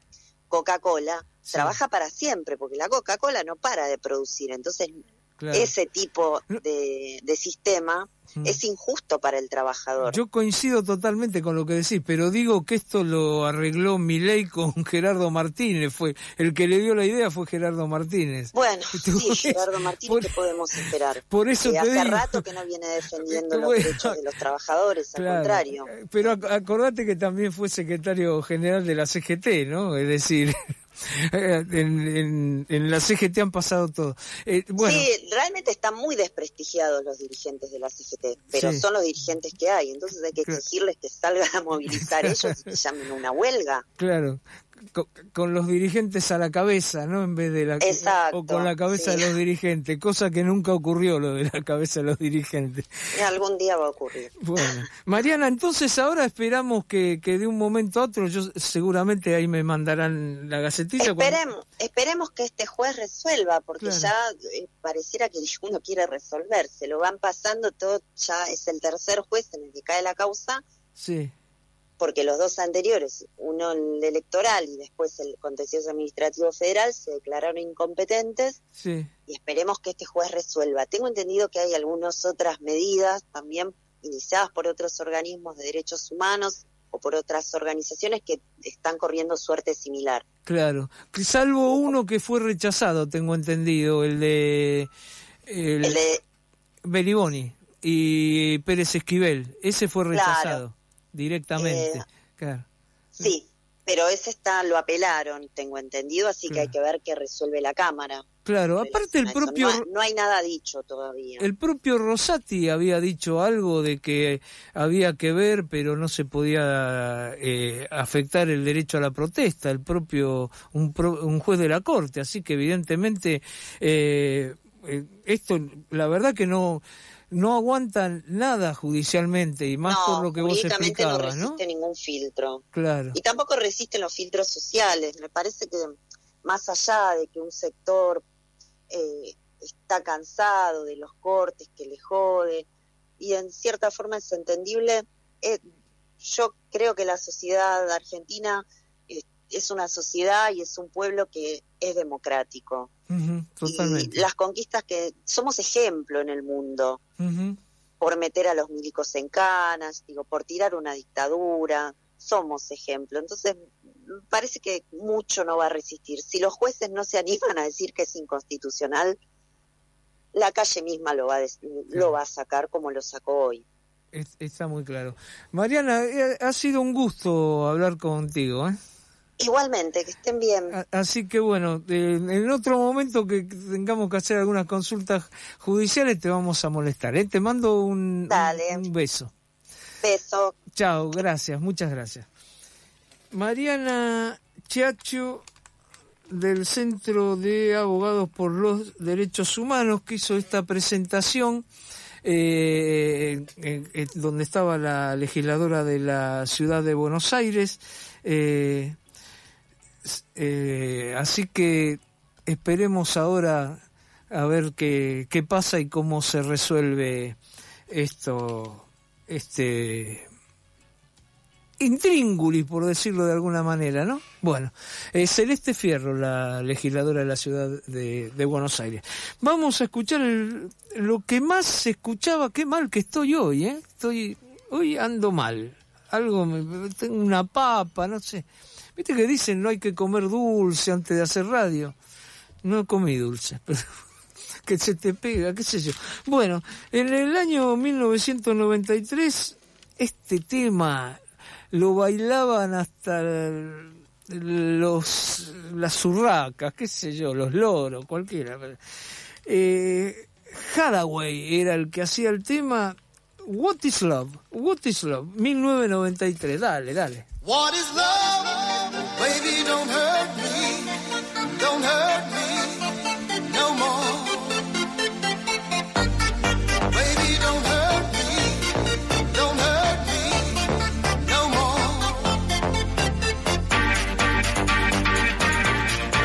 Coca-Cola, sí. trabaja para siempre, porque la Coca-Cola no para de producir. Entonces, claro. ese tipo de, de sistema mm. es injusto para el trabajador. Yo coincido totalmente con lo que decís, pero digo que esto lo arregló Milei con Gerardo Martínez, fue el que le dio la idea fue Gerardo Martínez. Bueno, sí, Gerardo Martínez, por, ¿qué podemos esperar? Por eso que te hace digo, rato que no viene defendiendo los bueno, derechos de los trabajadores, claro, al contrario. Pero acordate que también fue secretario general de la C G T, ¿no? Es decir... En, en, en la C G T han pasado todo. Eh, bueno. Sí, realmente están muy desprestigiados los dirigentes de la C G T, pero sí. son los dirigentes que hay, entonces hay que exigirles que salgan a movilizar ellos y que llamen a una huelga. Claro, con, con los dirigentes a la cabeza, ¿no? En vez de la Exacto, o con la cabeza sí. de los dirigentes, cosa que nunca ocurrió lo de la cabeza de los dirigentes. Y algún día va a ocurrir. Bueno, Mariana, entonces ahora esperamos que, que de un momento a otro, yo seguramente ahí me mandarán la gacetilla. Esperemos, cuando... esperemos que este juez resuelva, porque claro. ya eh, pareciera que uno quiere resolver, se lo van pasando todo, ya es el tercer juez en el que cae la causa. Sí. Porque los dos anteriores, uno el electoral y después el contencioso administrativo federal, se declararon incompetentes. Sí. Y esperemos que este juez resuelva. Tengo entendido que hay algunas otras medidas también iniciadas por otros organismos de derechos humanos o por otras organizaciones que están corriendo suerte similar. Claro, salvo uno que fue rechazado, tengo entendido, el de... El, el de Beliboni y Pérez Esquivel, ese fue rechazado. Claro. Directamente, eh, claro. Sí, pero ese está lo apelaron, tengo entendido, así claro. que hay que ver qué resuelve la Cámara. Claro, aparte el propio... No hay, no hay nada dicho todavía. El propio Rosati había dicho algo de que había que ver, pero no se podía eh, afectar el derecho a la protesta, el propio un, pro, un juez de la Corte, así que evidentemente eh, esto, la verdad que no... no aguantan nada judicialmente, y más no, por lo que vos explicabas, ¿no? No resiste ningún filtro. Claro. Y tampoco resisten los filtros sociales. Me parece que más allá de que un sector eh, está cansado de los cortes que le jode, y en cierta forma es entendible, eh, yo creo que la sociedad argentina eh, es una sociedad y es un pueblo que es democrático. Uh-huh, totalmente. Y las conquistas que somos ejemplo en el mundo, uh-huh. por meter a los milicos en canas, digo, por tirar una dictadura, somos ejemplo. Entonces parece que mucho no va a resistir. Si los jueces no se animan a decir que es inconstitucional, la calle misma lo va a, des- claro. lo va a sacar como lo sacó hoy. Es, está muy claro. Mariana, ha sido un gusto hablar contigo, ¿eh? Igualmente, que estén bien. Así que bueno, en otro momento que tengamos que hacer algunas consultas judiciales te vamos a molestar, ¿eh? Te mando un, Dale. un, un beso. Beso. Chao, gracias, muchas gracias. Mariana Chiacho, del Centro de Abogados por los Derechos Humanos, que hizo esta presentación eh, eh, eh, donde estaba la legisladora de la ciudad de Buenos Aires. Eh, Eh, así que esperemos ahora a ver qué, qué pasa y cómo se resuelve esto, este intríngulis, por decirlo de alguna manera, ¿no? Bueno, eh, Celeste Fierro, la legisladora de la ciudad de, de Buenos Aires. Vamos a escuchar el, lo que más se escuchaba. Qué mal que estoy hoy, ¿eh? Estoy, hoy ando mal. Algo, me, tengo una papa, no sé. Viste que dicen no hay que comer dulce antes de hacer radio. No comí dulce, pero que se te pega, qué sé yo. Bueno, en el año mil novecientos noventa y tres este tema lo bailaban hasta los las urracas, qué sé yo, los loros, cualquiera. Eh, Hathaway era el que hacía el tema. What is Love? What is Love? mil novecientos noventa y tres. Dale, dale. What is love? Baby, don't hurt me. Don't hurt me no more. Baby, don't hurt me. Don't hurt me no more.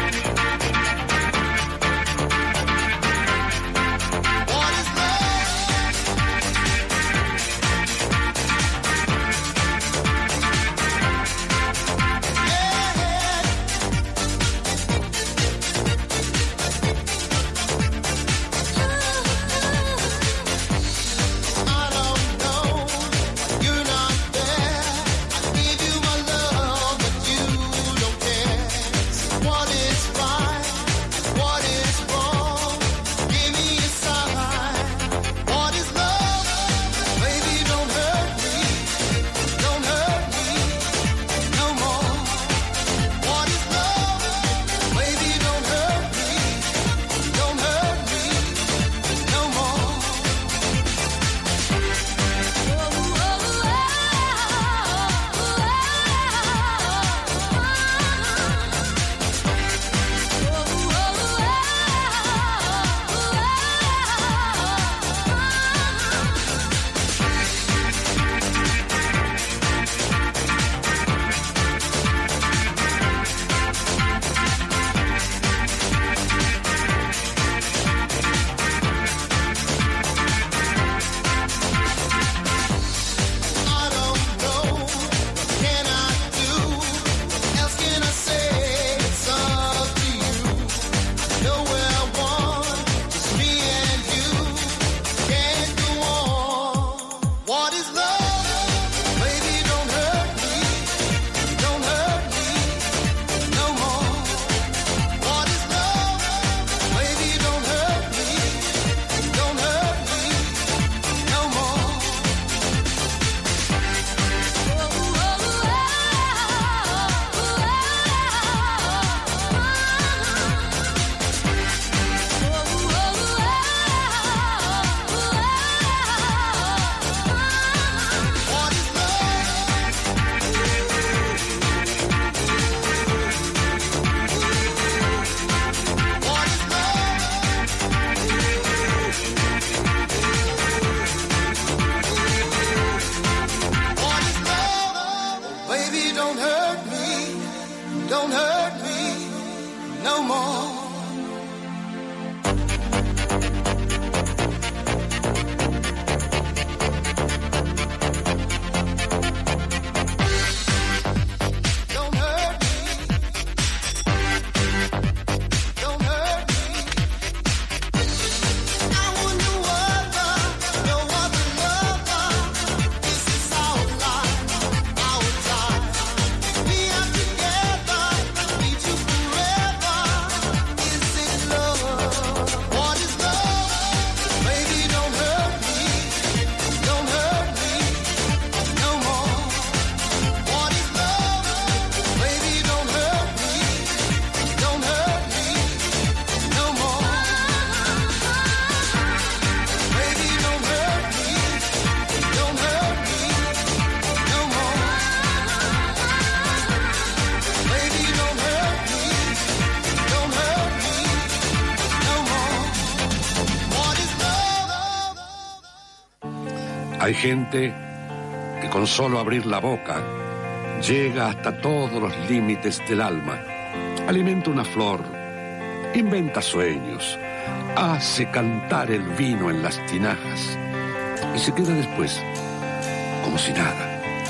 Hay gente que con solo abrir la boca llega hasta todos los límites del alma, alimenta una flor, inventa sueños, hace cantar el vino en las tinajas y se queda después como si nada.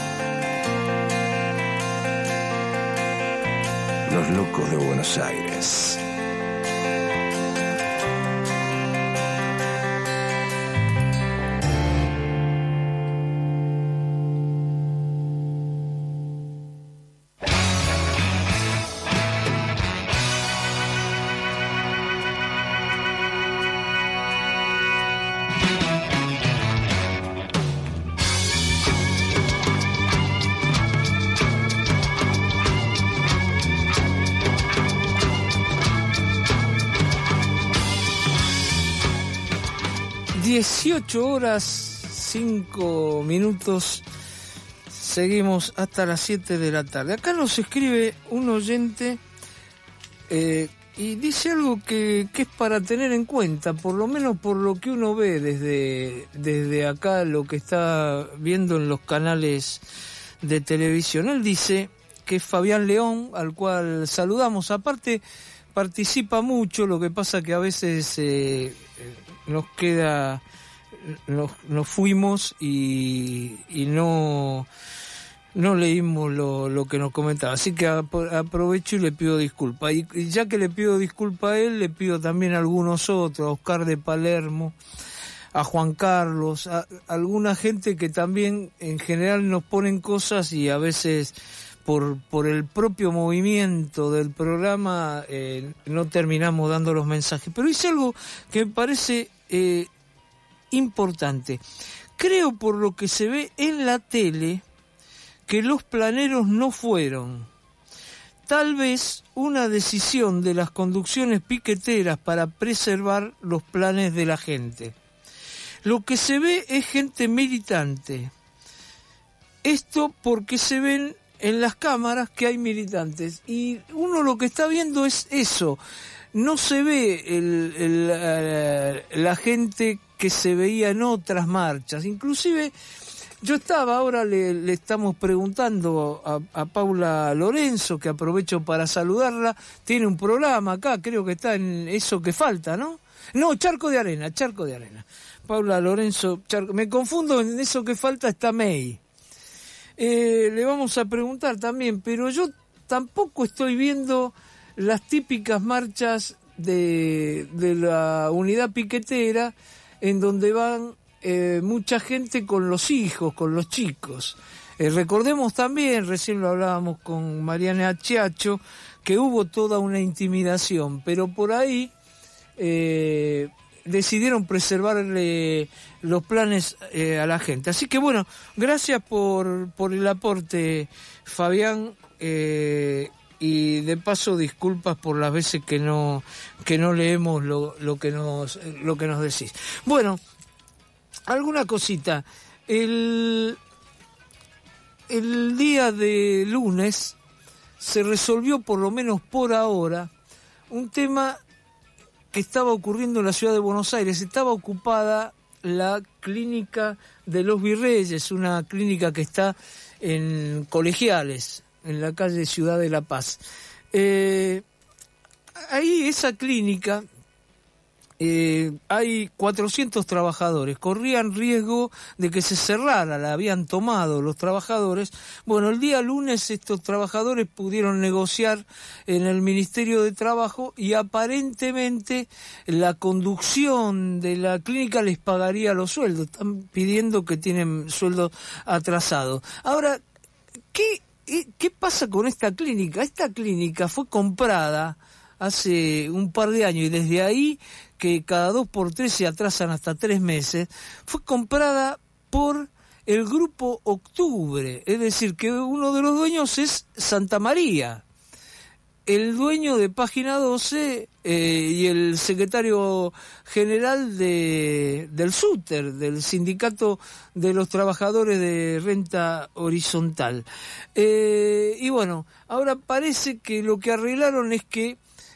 Los locos de Buenos Aires. dieciocho horas, cinco minutos, seguimos hasta las siete de la tarde. Acá nos escribe un oyente eh, y dice algo que, que es para tener en cuenta, por lo menos por lo que uno ve desde, desde acá, lo que está viendo en los canales de televisión. Él dice que es Fabián León, al cual saludamos. Aparte, participa mucho, lo que pasa que a veces eh, nos queda, nos, nos fuimos y, y no, no leímos lo, lo que nos comentaba. Así que aprovecho y le pido disculpas. Y, y ya que le pido disculpas a él, le pido también a algunos otros, a Oscar de Palermo, a Juan Carlos, a, a alguna gente que también en general nos ponen cosas y a veces por por el propio movimiento del programa eh, no terminamos dando los mensajes. Pero hice algo que me parece eh, importante. Creo, por lo que se ve en la tele, que los planeros no fueron. Tal vez una decisión de las conducciones piqueteras para preservar los planes de la gente. Lo que se ve es gente militante. Esto porque se ven en las cámaras que hay militantes. Y uno lo que está viendo es eso. No se ve el, el, uh, la gente que se veía en otras marchas. Inclusive, yo estaba, ahora le, le estamos preguntando a, a Paula Lorenzo, que aprovecho para saludarla. Tiene un programa acá, creo que está en Eso que Falta, ¿no? No, Charco de Arena, Charco de Arena. Paula Lorenzo, Charco. Me confundo, en Eso que Falta está May. Eh, le vamos a preguntar también, pero yo tampoco estoy viendo las típicas marchas de, de la unidad piquetera en donde van eh, mucha gente con los hijos, con los chicos. Eh, recordemos también, recién lo hablábamos con Mariana Chiacho, que hubo toda una intimidación, pero por ahí eh, decidieron preservarle los planes eh, a la gente. Así que bueno, gracias por, por el aporte, Fabián, eh, y de paso disculpas por las veces que no que no leemos lo, lo que nos lo que nos decís. Bueno, alguna cosita. El el día de lunes se resolvió, por lo menos por ahora, un tema que estaba ocurriendo en la ciudad de Buenos Aires. Estaba ocupada la clínica de los Virreyes, una clínica que está en Colegiales, en la calle Ciudad de la Paz. Eh, ahí esa clínica, eh, hay cuatrocientos trabajadores, corrían riesgo de que se cerrara, la habían tomado los trabajadores. Bueno, el día lunes estos trabajadores pudieron negociar en el Ministerio de Trabajo y aparentemente la conducción de la clínica les pagaría los sueldos. Están pidiendo que tienen sueldo atrasado. Ahora, ¿qué ¿Qué pasa con esta clínica? Esta clínica fue comprada hace un par de años y desde ahí, que cada dos por tres se atrasan hasta tres meses, fue comprada por el Grupo Octubre, es decir, que uno de los dueños es Santa María. El dueño de Página doce eh, y el secretario general de, del SUTER, del Sindicato de los Trabajadores de Renta Horizontal. Eh, y bueno, ahora parece que lo que arreglaron es que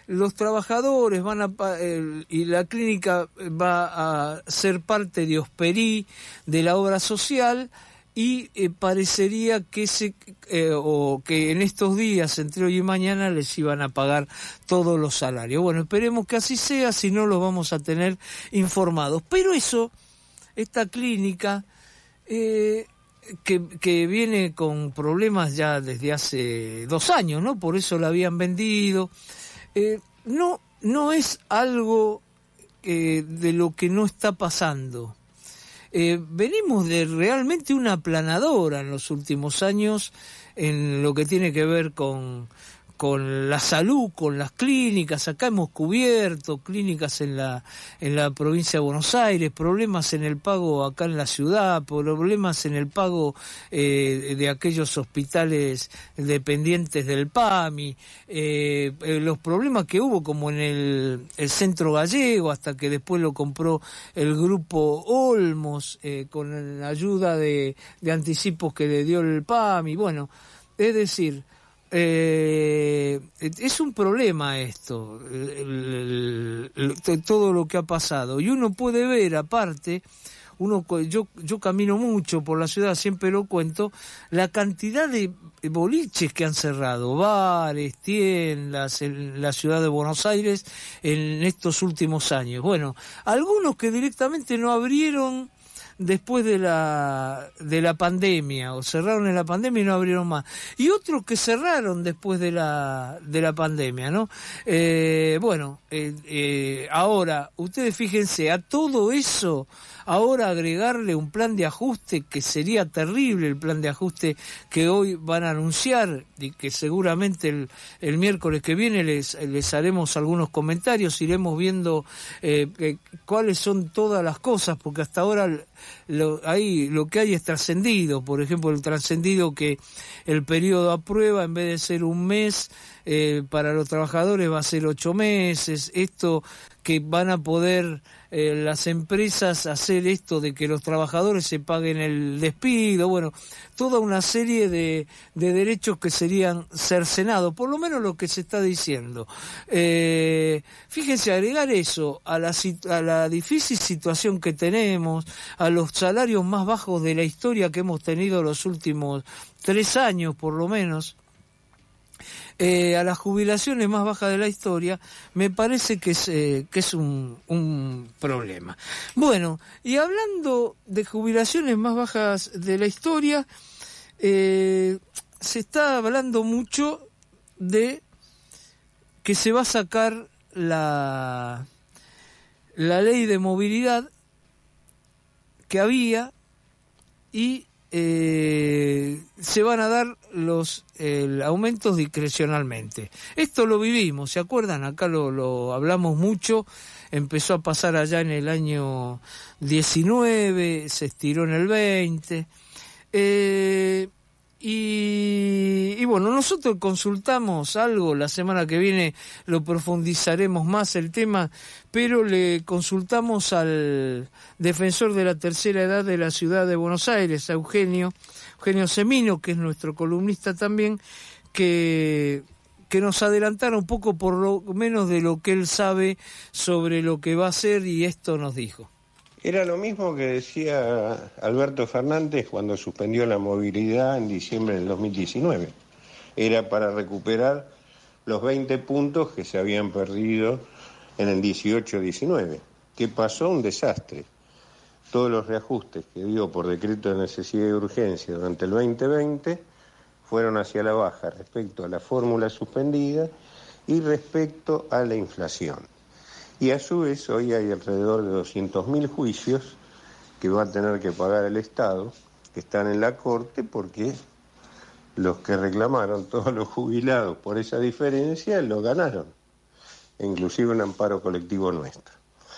los trabajadores van a eh, y la clínica va a ser parte de Hosperí, de la obra social, y eh, parecería que se eh, o que en estos días, entre hoy y mañana, les iban a pagar todos los salarios. Bueno, esperemos que así sea, si no los vamos a tener informados. Pero eso, esta clínica eh, que, que viene con problemas ya desde hace dos años, ¿no? Por eso la habían vendido. Eh, no, no es algo eh, de lo que no está pasando. Eh, venimos de realmente una aplanadora en los últimos años en lo que tiene que ver con, con la salud, con las clínicas. Acá hemos cubierto clínicas en la en la provincia de Buenos Aires, problemas en el pago acá en la ciudad, problemas en el pago eh, de aquellos hospitales dependientes del P A M I, eh, eh, los problemas que hubo como en el, el Centro Gallego, hasta que después lo compró el grupo Olmos, eh, con la ayuda de, de anticipos que le dio el P A M I. Bueno, es decir, Eh, es un problema esto, el, el, el, todo lo que ha pasado, y uno puede ver aparte, uno yo yo camino mucho por la ciudad, siempre lo cuento, la cantidad de boliches que han cerrado, bares, tiendas en la ciudad de Buenos Aires en estos últimos años. Bueno, algunos que directamente no abrieron después de la de la pandemia, o cerraron en la pandemia y no abrieron más, y otros que cerraron después de la de la pandemia, ¿no? Eh, bueno, eh, eh, ahora, ustedes fíjense, a todo eso, ahora agregarle un plan de ajuste, que sería terrible el plan de ajuste que hoy van a anunciar, y que seguramente el, el miércoles que viene les, les haremos algunos comentarios, iremos viendo eh, eh, cuáles son todas las cosas, porque hasta ahora Lo, ahí lo que hay es trascendido. Por ejemplo, el trascendido que el periodo a prueba, en vez de ser un mes eh, para los trabajadores, va a ser ocho meses. Esto que van a poder eh, las empresas hacer esto de que los trabajadores se paguen el despido, bueno, toda una serie de, de derechos que serían cercenados, por lo menos lo que se está diciendo. Eh, fíjense, agregar eso a la, a la difícil situación que tenemos, a los salarios más bajos de la historia que hemos tenido los últimos tres años, por lo menos, Eh, a las jubilaciones más bajas de la historia, me parece que es, eh, que es un, un problema. Bueno, y hablando de jubilaciones más bajas de la historia, eh, se está hablando mucho de que se va a sacar la, la ley de movilidad que había, y Eh, se van a dar los eh, aumentos discrecionalmente. Esto lo vivimos, ¿se acuerdan? Acá lo, lo hablamos mucho, empezó a pasar allá en el año diecinueve, se estiró en el veinte, eh, y, y bueno, nosotros consultamos algo, la semana que viene lo profundizaremos más el tema, pero le consultamos al defensor de la tercera edad de la ciudad de Buenos Aires, a Eugenio, Eugenio Semino, que es nuestro columnista también, que, que nos adelantara un poco por lo menos de lo que él sabe sobre lo que va a hacer, y esto nos dijo. Era lo mismo que decía Alberto Fernández cuando suspendió la movilidad en diciembre del dos mil diecinueve. Era para recuperar los veinte puntos que se habían perdido en el dieciocho diecinueve. ¿Qué pasó? Un desastre. Todos los reajustes que dio por decreto de necesidad y urgencia durante el veinte veinte fueron hacia la baja respecto a la fórmula suspendida y respecto a la inflación. Y a su vez hoy hay alrededor de doscientos mil juicios que va a tener que pagar el Estado, que están en la Corte, porque los que reclamaron, todos los jubilados por esa diferencia, lo ganaron, inclusive un amparo colectivo nuestro.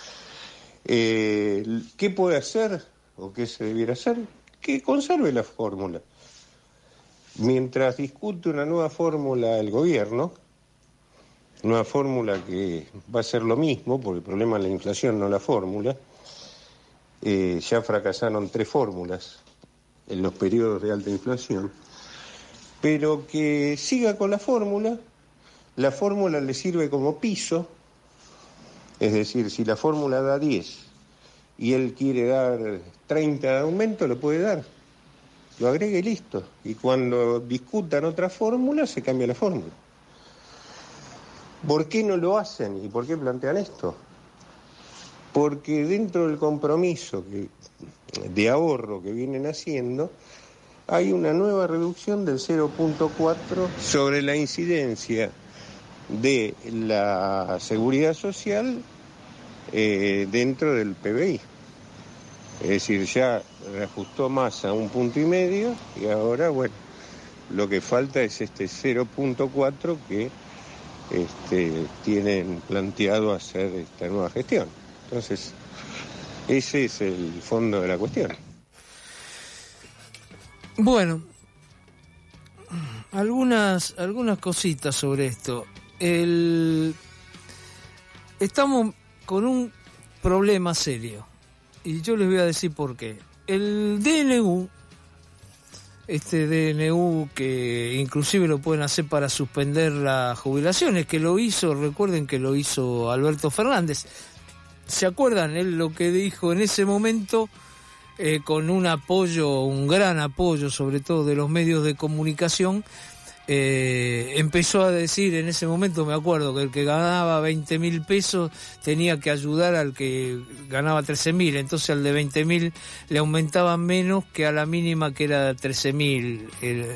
Eh, ¿Qué puede hacer o qué se debiera hacer? Que conserve la fórmula. Mientras discute una nueva fórmula el gobierno, una fórmula que va a ser lo mismo, porque el problema es la inflación, no la fórmula. Eh, ya fracasaron tres fórmulas en los periodos de alta inflación, pero que siga con la fórmula, La fórmula le sirve como piso, es decir, si la fórmula da diez y él quiere dar treinta de aumento, lo puede dar. Lo agrega y listo. Y cuando discutan otra fórmula, se cambia la fórmula. ¿Por qué no lo hacen y por qué plantean esto? Porque dentro del compromiso que, de ahorro que vienen haciendo, hay una nueva reducción del cero punto cuatro sobre la incidencia de la seguridad social eh, dentro del P B I. Es decir, ya reajustó más a un punto y medio y ahora, bueno, lo que falta es este cero punto cuatro que este, tienen planteado hacer esta nueva gestión. Entonces, ese es el fondo de la cuestión. Bueno, algunas, algunas cositas sobre esto. El... Estamos con un problema serio. Y yo les voy a decir por qué. El D N U, este D N U que inclusive lo pueden hacer para suspender las jubilaciones, que lo hizo, recuerden que lo hizo Alberto Fernández. ¿Se acuerdan? Él lo que dijo en ese momento, eh, con un apoyo, un gran apoyo, sobre todo de los medios de comunicación, eh, empezó a decir en ese momento, me acuerdo, que el que ganaba veinte mil pesos tenía que ayudar al que ganaba trece mil, entonces al de veinte mil le aumentaban menos que a la mínima que era trece mil.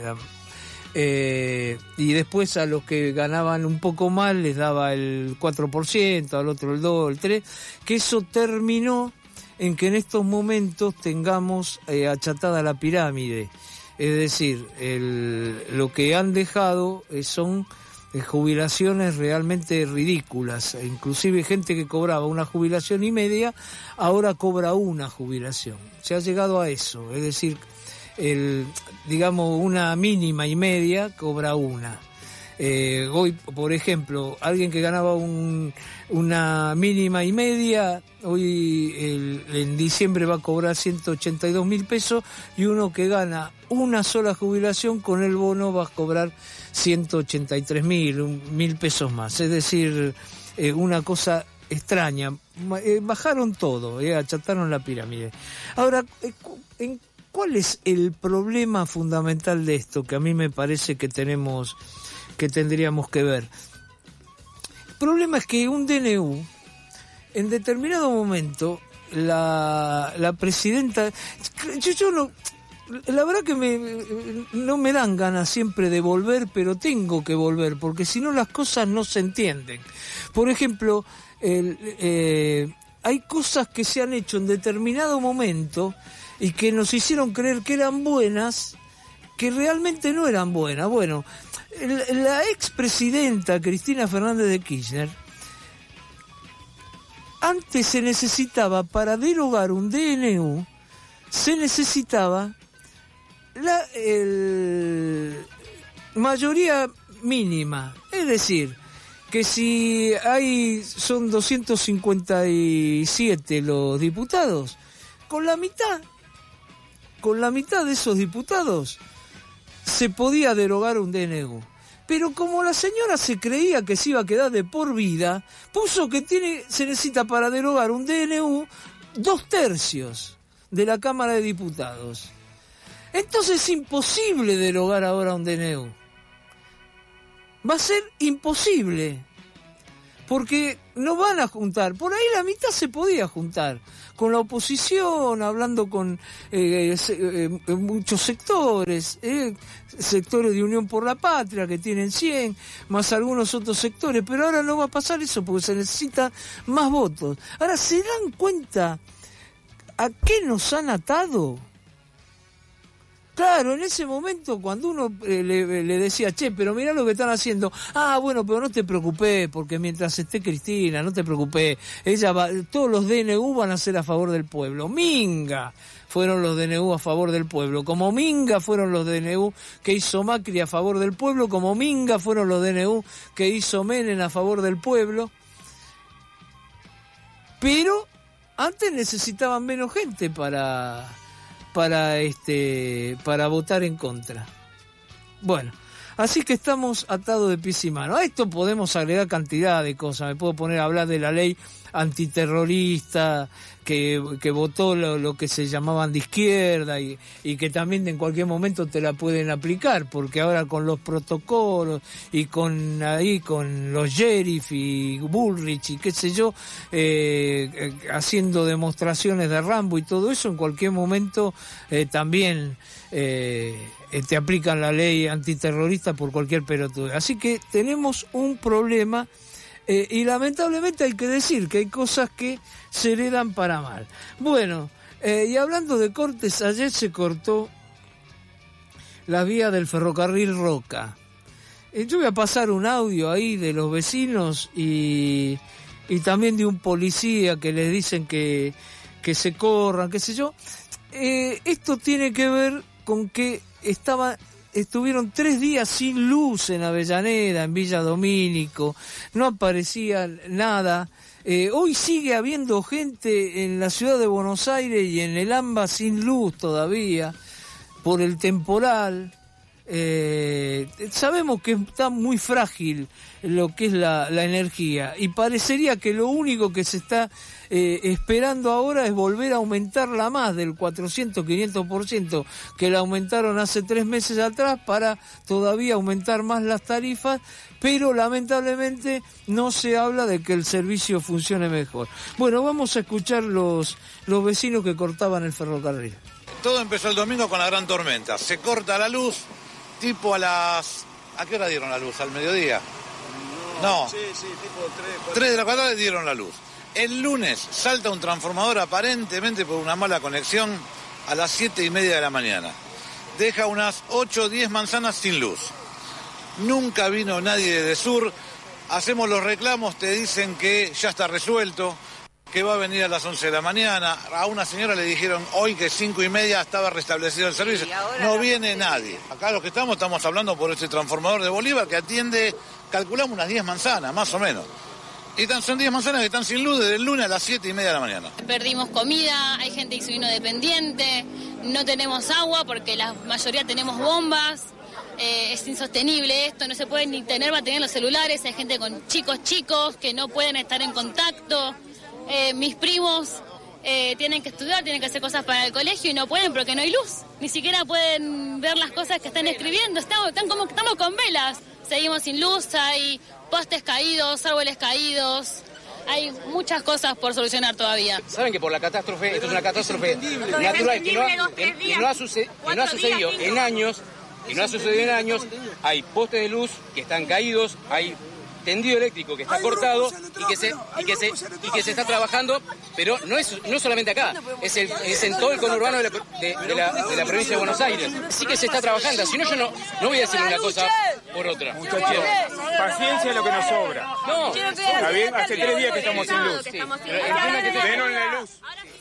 Eh, y después a los que ganaban un poco más les daba el cuatro por ciento, al otro el dos, el tres, que eso terminó en que en estos momentos tengamos eh, achatada la pirámide. Es decir, el, lo que han dejado eh, son eh, jubilaciones realmente ridículas. Inclusive gente que cobraba una jubilación y media, ahora cobra una jubilación. Se ha llegado a eso, es decir, el, digamos, una mínima y media cobra una. Eh, hoy, por ejemplo, alguien que ganaba un, una mínima y media, hoy el, en diciembre va a cobrar ciento ochenta y dos mil pesos, y uno que gana una sola jubilación con el bono va a cobrar ciento ochenta y tres mil, mil pesos más. Es decir, eh, una cosa extraña. Eh, bajaron todo, eh, achataron la pirámide. Ahora, eh, en ¿cuál es el problema fundamental de esto? Que a mí me parece que tenemos, que tendríamos que ver. El problema es que un D N U, en determinado momento, la, la presidenta, yo, yo no, la verdad que me, no me dan ganas siempre de volver, pero tengo que volver, porque si no las cosas no se entienden. Por ejemplo, el, eh, hay cosas que se han hecho en determinado momento y que nos hicieron creer que eran buenas, que realmente no eran buenas. Bueno, el, la expresidenta Cristina Fernández de Kirchner, antes se necesitaba, para derogar un D N U, se necesitaba la el, mayoría mínima, es decir, que si hay son doscientos cincuenta y siete los diputados, con la mitad, con la mitad de esos diputados se podía derogar un D N U. Pero como la señora se creía que se iba a quedar de por vida, puso que tiene se necesita para derogar un D N U dos tercios de la Cámara de Diputados. Entonces es imposible derogar ahora un D N U. Va a ser imposible, porque no van a juntar. Por ahí la mitad se podía juntar, con la oposición, hablando con eh, eh, eh, muchos sectores, eh, sectores de Unión por la Patria, que tienen cien, más algunos otros sectores, pero ahora no va a pasar eso, porque se necesitan más votos. Ahora, ¿se dan cuenta a qué nos han atado? Claro, en ese momento cuando uno eh, le, le decía, che, pero mirá lo que están haciendo, ah, bueno, pero no te preocupes, porque mientras esté Cristina, no te preocupes, ella va, todos los D N U van a ser a favor del pueblo. Minga fueron los D N U a favor del pueblo, como minga fueron los D N U que hizo Macri a favor del pueblo, como minga fueron los D N U que hizo Menem a favor del pueblo. Pero antes necesitaban menos gente para... para este para votar en contra. Bueno, Así que estamos atados de pies y manos. A esto podemos agregar cantidad de cosas. Me puedo poner a hablar de la ley antiterrorista que, que votó lo, lo que se llamaban de izquierda y, y que también en cualquier momento te la pueden aplicar, porque ahora con los protocolos y con ahí con los sheriff y Bullrich y qué sé yo, eh, eh, haciendo demostraciones de Rambo y todo eso, en cualquier momento eh, también eh, te aplican la ley antiterrorista por cualquier pelotudo. Así que tenemos un problema. Eh, y lamentablemente hay que decir que hay cosas que se heredan para mal. Bueno, eh, y hablando de cortes, ayer se cortó la vía del ferrocarril Roca. Eh, yo voy a pasar un audio ahí de los vecinos y, y también de un policía que les dicen que, que se corran, qué sé yo. Eh, esto tiene que ver con que estaba... Estuvieron tres días sin luz en Avellaneda, en Villa Domínico, no aparecía nada. Eh, hoy sigue habiendo gente en la ciudad de Buenos Aires y en el AMBA sin luz todavía, por el temporal. Eh, sabemos que está muy frágil lo que es la, la energía y parecería que lo único que se está eh, esperando ahora es volver a aumentarla más del cuatrocientos a quinientos por ciento que la aumentaron hace tres meses atrás para todavía aumentar más las tarifas, pero lamentablemente no se habla de que el servicio funcione mejor. Bueno, vamos a escuchar los, los vecinos que cortaban el ferrocarril. Todo empezó el domingo con la gran tormenta, se corta la luz. Tipo a las... ¿A qué hora dieron la luz? ¿Al mediodía? No. no. Sí, sí, tipo tres. tres de la tarde dieron la luz. El lunes salta un transformador aparentemente por una mala conexión a las siete y media de la mañana. Deja unas ocho o diez manzanas sin luz. Nunca vino nadie de Sur. Hacemos los reclamos, te dicen que ya está resuelto, que va a venir a las once de la mañana. A una señora le dijeron hoy que cinco y media estaba restablecido el servicio. No viene nadie. Acá los que estamos, estamos hablando por este transformador de Bolívar que atiende, calculamos unas diez manzanas, más o menos. Y tan, son diez manzanas que están sin luz desde el lunes a las siete y media de la mañana. Perdimos comida, hay gente que se vino dependiente, no tenemos agua porque la mayoría tenemos bombas. Eh, es insostenible esto, no se puede ni tener batería en los celulares, hay gente con chicos chicos que no pueden estar en contacto. Eh, mis primos eh, tienen que estudiar, tienen que hacer cosas para el colegio y no pueden porque no hay luz. Ni siquiera pueden ver las cosas que están escribiendo. Estamos, están como, estamos con velas. Seguimos sin luz, hay postes caídos, árboles caídos. Hay muchas cosas por solucionar todavía. Saben que por la catástrofe, esto es una catástrofe natural que no ha, que, que no ha, suce, que no ha sucedido en años, que no ha sucedido en años. Hay postes de luz que están caídos, hay tendido eléctrico que está cortado y que se y que se y que se está trabajando, pero no es no solamente acá, es el es en todo el conurbano de la, de, de la, de la provincia de Buenos Aires. Sí que se está trabajando, si no yo no no voy a decir una cosa por otra. Muchachos, paciencia es lo que nos sobra. No, está bien, hace tres días que estamos sin luz. Denos la luz.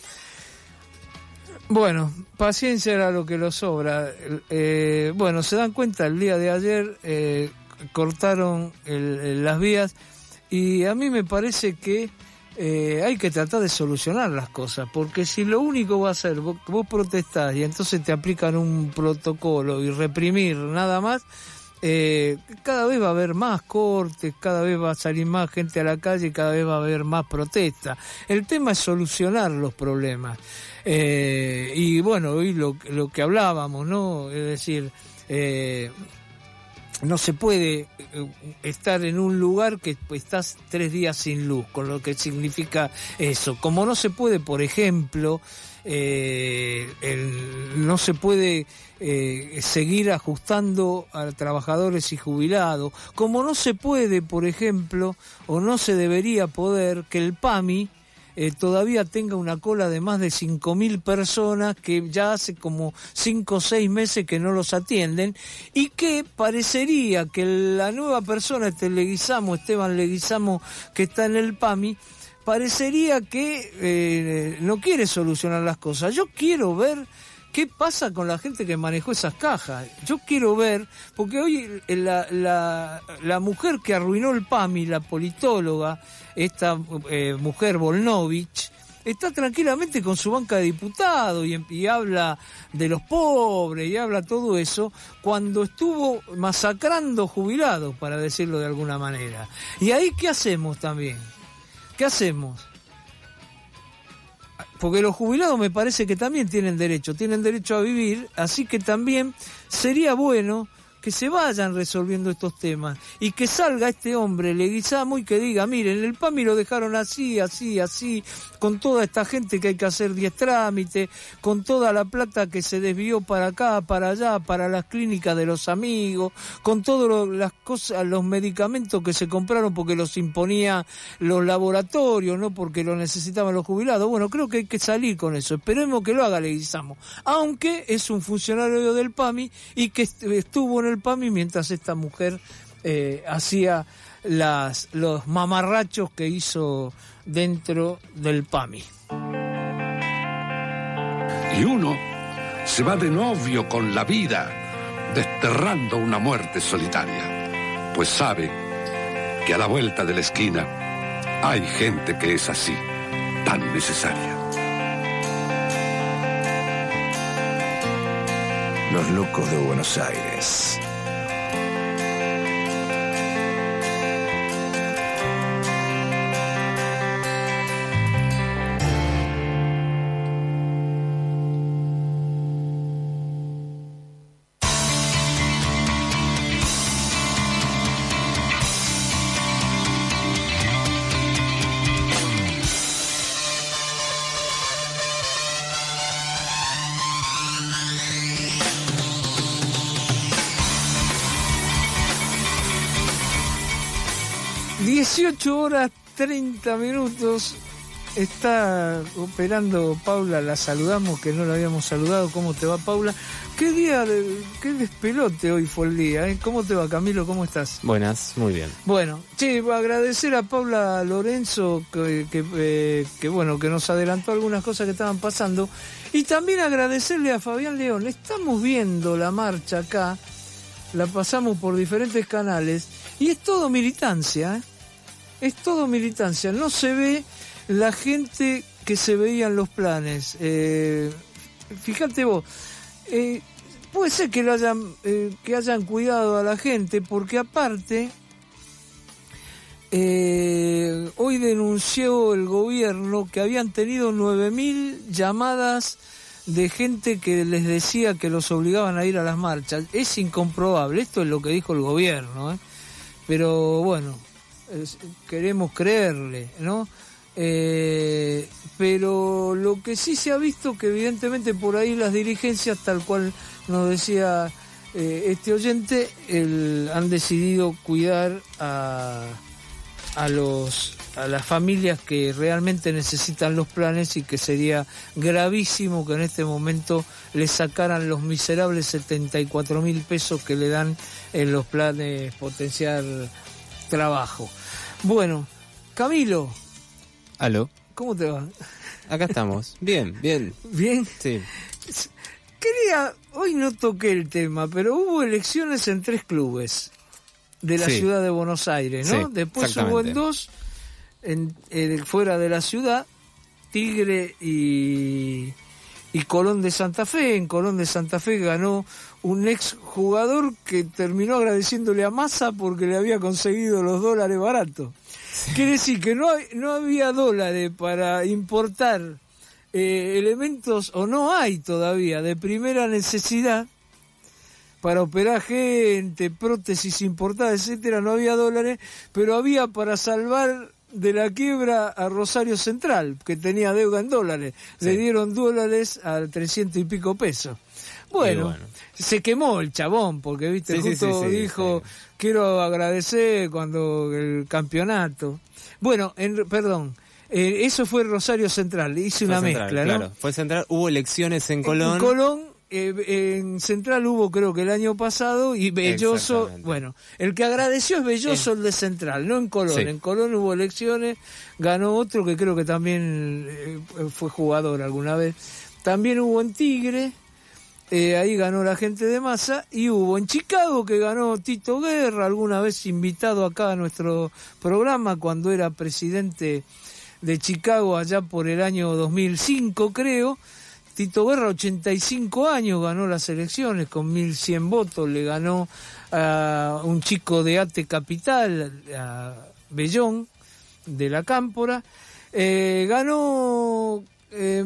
Bueno, paciencia era lo que nos sobra. Eh, bueno, se dan cuenta, el día de ayer eh, cortaron el, el, las vías y a mí me parece que eh, hay que tratar de solucionar las cosas, porque si lo único va a ser vos, vos protestás y entonces te aplican un protocolo y reprimir nada más, eh, cada vez va a haber más cortes, cada vez va a salir más gente a la calle, cada vez va a haber más protesta. El tema es solucionar los problemas. Eh, y bueno, hoy lo, lo que hablábamos, ¿no? Es decir, eh, no se puede estar en un lugar que estás tres días sin luz, con lo que significa eso. Como no se puede, por ejemplo, eh, el, no se puede eh, seguir ajustando a trabajadores y jubilados, como no se puede, por ejemplo, o no se debería poder que el PAMI Eh, todavía tenga una cola de más de cinco mil personas que ya hace como cinco o seis meses que no los atienden y que parecería que la nueva persona, este Leguizamo, Esteban Leguizamo, que está en el PAMI, parecería que eh, no quiere solucionar las cosas. Yo quiero ver qué pasa con la gente que manejó esas cajas. Yo quiero ver, porque hoy la, la, la mujer que arruinó el PAMI, la politóloga, esta eh, mujer Volnovich, está tranquilamente con su banca de diputados y, y habla de los pobres y habla todo eso, cuando estuvo masacrando jubilados, para decirlo de alguna manera. Y ahí, ¿qué hacemos también? ¿Qué hacemos? Porque los jubilados me parece que también tienen derecho, tienen derecho a vivir, así que también sería bueno que se vayan resolviendo estos temas y que salga este hombre Leguizamo y que diga, miren, el PAMI lo dejaron así, así, así, con toda esta gente que hay que hacer diez trámites, con toda la plata que se desvió para acá, para allá, para las clínicas de los amigos, con todas las cosas, los medicamentos que se compraron porque los imponía los laboratorios, no porque lo necesitaban los jubilados. Bueno, creo que hay que salir con eso. Esperemos que lo haga Leguizamo, aunque es un funcionario del PAMI y que estuvo en el PAMI mientras esta mujer eh, hacía las los mamarrachos que hizo dentro del PAMI. Y uno se va de novio con la vida, desterrando una muerte solitaria, pues sabe que a la vuelta de la esquina hay gente que es así, tan necesaria. Los locos de Buenos Aires. dieciocho horas treinta minutos, está operando Paula, la saludamos, que no la habíamos saludado. ¿Cómo te va, Paula? ¿Qué día, de, qué despelote hoy fue el día? ¿eh? ¿Cómo te va, Camilo? ¿Cómo estás? Buenas, muy bien. Bueno, che, agradecer a Paula Lorenzo, que, que, eh, que bueno, que nos adelantó algunas cosas que estaban pasando, y también agradecerle a Fabián León. Estamos viendo la marcha acá, la pasamos por diferentes canales, y es todo militancia, ¿eh? Es todo militancia, no se ve la gente que se veía en los planes. Eh, fíjate vos, eh, puede ser que, lo hayan, eh, que hayan cuidado a la gente, porque aparte, eh, hoy denunció el gobierno que habían tenido nueve mil llamadas de gente que les decía que los obligaban a ir a las marchas. Es incomprobable, esto es lo que dijo el gobierno, ¿eh? Pero bueno, es, queremos creerle, ¿no? Eh, pero lo que sí se ha visto, que evidentemente por ahí las dirigencias, tal cual nos decía eh, este oyente, el, han decidido cuidar a, a los a las familias que realmente necesitan los planes, y que sería gravísimo que en este momento le sacaran los miserables setenta y cuatro mil pesos que le dan en los planes potenciar trabajo. Bueno, Camilo. Aló. ¿Cómo te va? Acá estamos. Bien, bien. ¿Bien? Sí. Quería, hoy no toqué el tema, pero hubo elecciones en tres clubes de la sí. ciudad de Buenos Aires, ¿no? Sí, después hubo en dos, en, en, fuera de la ciudad, Tigre y, y Colón de Santa Fe. En Colón de Santa Fe ganó un ex jugador que terminó agradeciéndole a Massa porque le había conseguido los dólares baratos. Sí. Quiere decir que no, hay, no había dólares para importar eh, elementos, o no hay todavía, de primera necesidad para operar gente, prótesis importadas, etcétera. No había dólares, pero había para salvar de la quiebra a Rosario Central, que tenía deuda en dólares. Sí. Le dieron dólares al trescientos y pico pesos. Bueno, bueno, se quemó el chabón, porque viste, sí, justo sí, sí, dijo, sí. quiero agradecer cuando el campeonato. Bueno, en, perdón, eh, eso fue Rosario Central, hice fue una Central, mezcla, ¿no? Claro, fue Central, hubo elecciones en Colón. En Colón, eh, en Central hubo creo que el año pasado, y Belloso, bueno, el que agradeció es Belloso, eh. el de Central, no en Colón. Sí. En Colón hubo elecciones, ganó otro que creo que también eh, fue jugador alguna vez. También hubo en Tigre. Eh, ahí ganó la gente de Massa, y hubo en Chicago que ganó Tito Guerra, alguna vez invitado acá a nuestro programa cuando era presidente de Chicago allá por el año dos mil cinco, creo. Tito Guerra, ochenta y cinco años, ganó las elecciones con mil cien votos, le ganó a un chico de Ate Capital, a Bellón, de la Cámpora. Eh, ganó eh,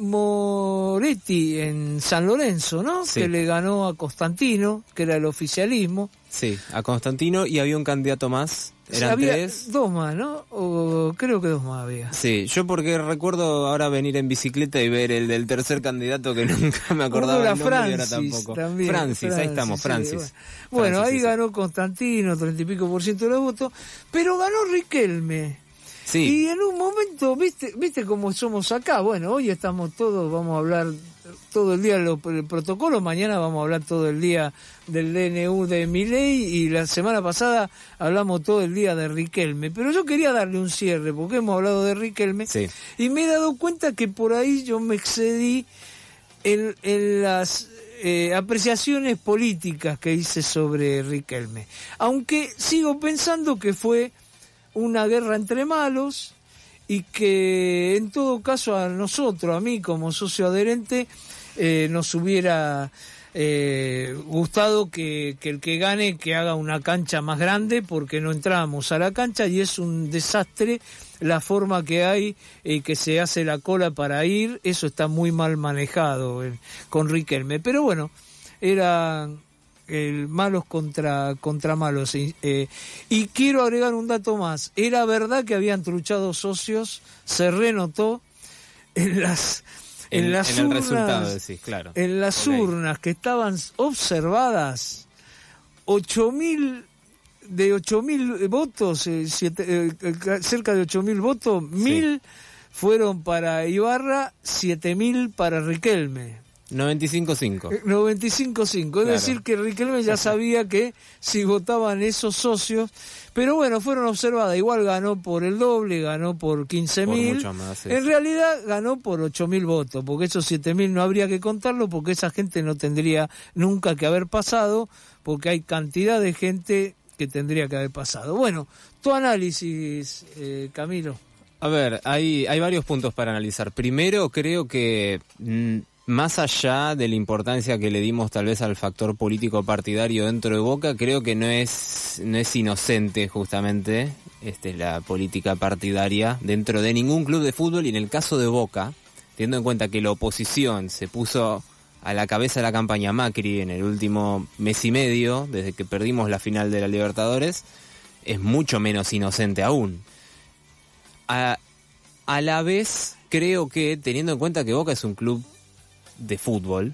Moretti en San Lorenzo, ¿no? Sí. Que le ganó a Constantino, que era el oficialismo. Sí, a Constantino, y había un candidato más. Eran había tres. dos más, ¿no? O creo que dos más había. Sí, yo porque recuerdo ahora venir en bicicleta y ver el del tercer candidato que nunca me acordaba Uno era el nombre y Francis, ahora tampoco. también, Francis, Francis, ahí estamos, sí, Francis. bueno, bueno Francis, ahí sí, ganó Constantino, treinta y pico por ciento de los votos, pero ganó Riquelme. Sí. Y en un momento, viste, viste cómo somos acá. Bueno, hoy estamos todos, vamos a hablar todo el día del protocolo, mañana vamos a hablar todo el día del D N U de Milei y la semana pasada hablamos todo el día de Riquelme. Pero yo quería darle un cierre porque hemos hablado de Riquelme, sí, y me he dado cuenta que por ahí yo me excedí en, en las eh, apreciaciones políticas que hice sobre Riquelme. Aunque sigo pensando que fue una guerra entre malos y que en todo caso a nosotros, a mí como socio adherente, eh, nos hubiera eh, gustado que, que el que gane que haga una cancha más grande, porque no entramos a la cancha y es un desastre la forma que hay, eh, que se hace la cola para ir. Eso está muy mal manejado eh, con Riquelme, pero bueno, era el malos contra contra malos. Eh, y quiero agregar un dato más. Era verdad que habían truchado socios, se renotó en las en, en las en urnas, el resultado, decís, claro. En las okay. urnas que estaban observadas, ocho mil de ocho mil votos, eh, siete, eh, cerca de ocho mil votos, sí. mil fueron para Ibarra, siete mil para Riquelme. noventa y cinco cinco. noventa y cinco cinco, es claro. decir que Riquelme ya sabía que si votaban esos socios, pero bueno, fueron observadas, igual ganó por el doble, ganó por quince mil, sí. En realidad ganó por ocho mil votos, porque esos siete mil no habría que contarlo, porque esa gente no tendría nunca que haber pasado, porque hay cantidad de gente que tendría que haber pasado. Bueno, tu análisis, eh, Camilo. A ver, hay, hay varios puntos para analizar. Primero, creo que Mmm, más allá de la importancia que le dimos tal vez al factor político partidario dentro de Boca, creo que no es no es inocente justamente este, la política partidaria dentro de ningún club de fútbol, y en el caso de Boca, teniendo en cuenta que la oposición se puso a la cabeza de la campaña Macri en el último mes y medio, desde que perdimos la final de la Libertadores, es mucho menos inocente aún. A, a la vez, creo que teniendo en cuenta que Boca es un club de fútbol,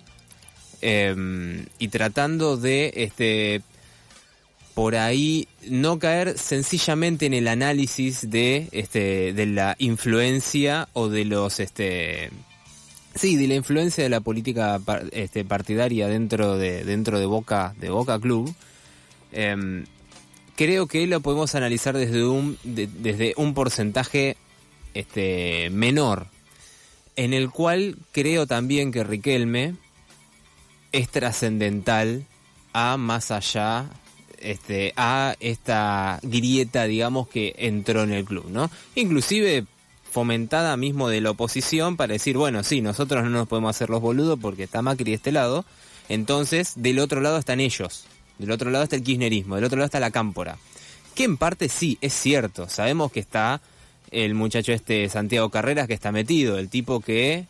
eh, y tratando de este por ahí no caer sencillamente en el análisis de este de la influencia o de los este sí de la influencia de la política este partidaria dentro de dentro de Boca de Boca Club, eh, creo que lo podemos analizar desde un de, desde un porcentaje este menor, en el cual creo también que Riquelme es trascendental a más allá, este, a esta grieta, digamos, que entró en el club, ¿no? Inclusive fomentada mismo de la oposición para decir, bueno, sí, nosotros no nos podemos hacer los boludos porque está Macri de este lado, entonces del otro lado están ellos, del otro lado está el kirchnerismo, del otro lado está la Cámpora, que en parte sí, es cierto, sabemos que está el muchacho este Santiago Carreras, que está metido, el tipo que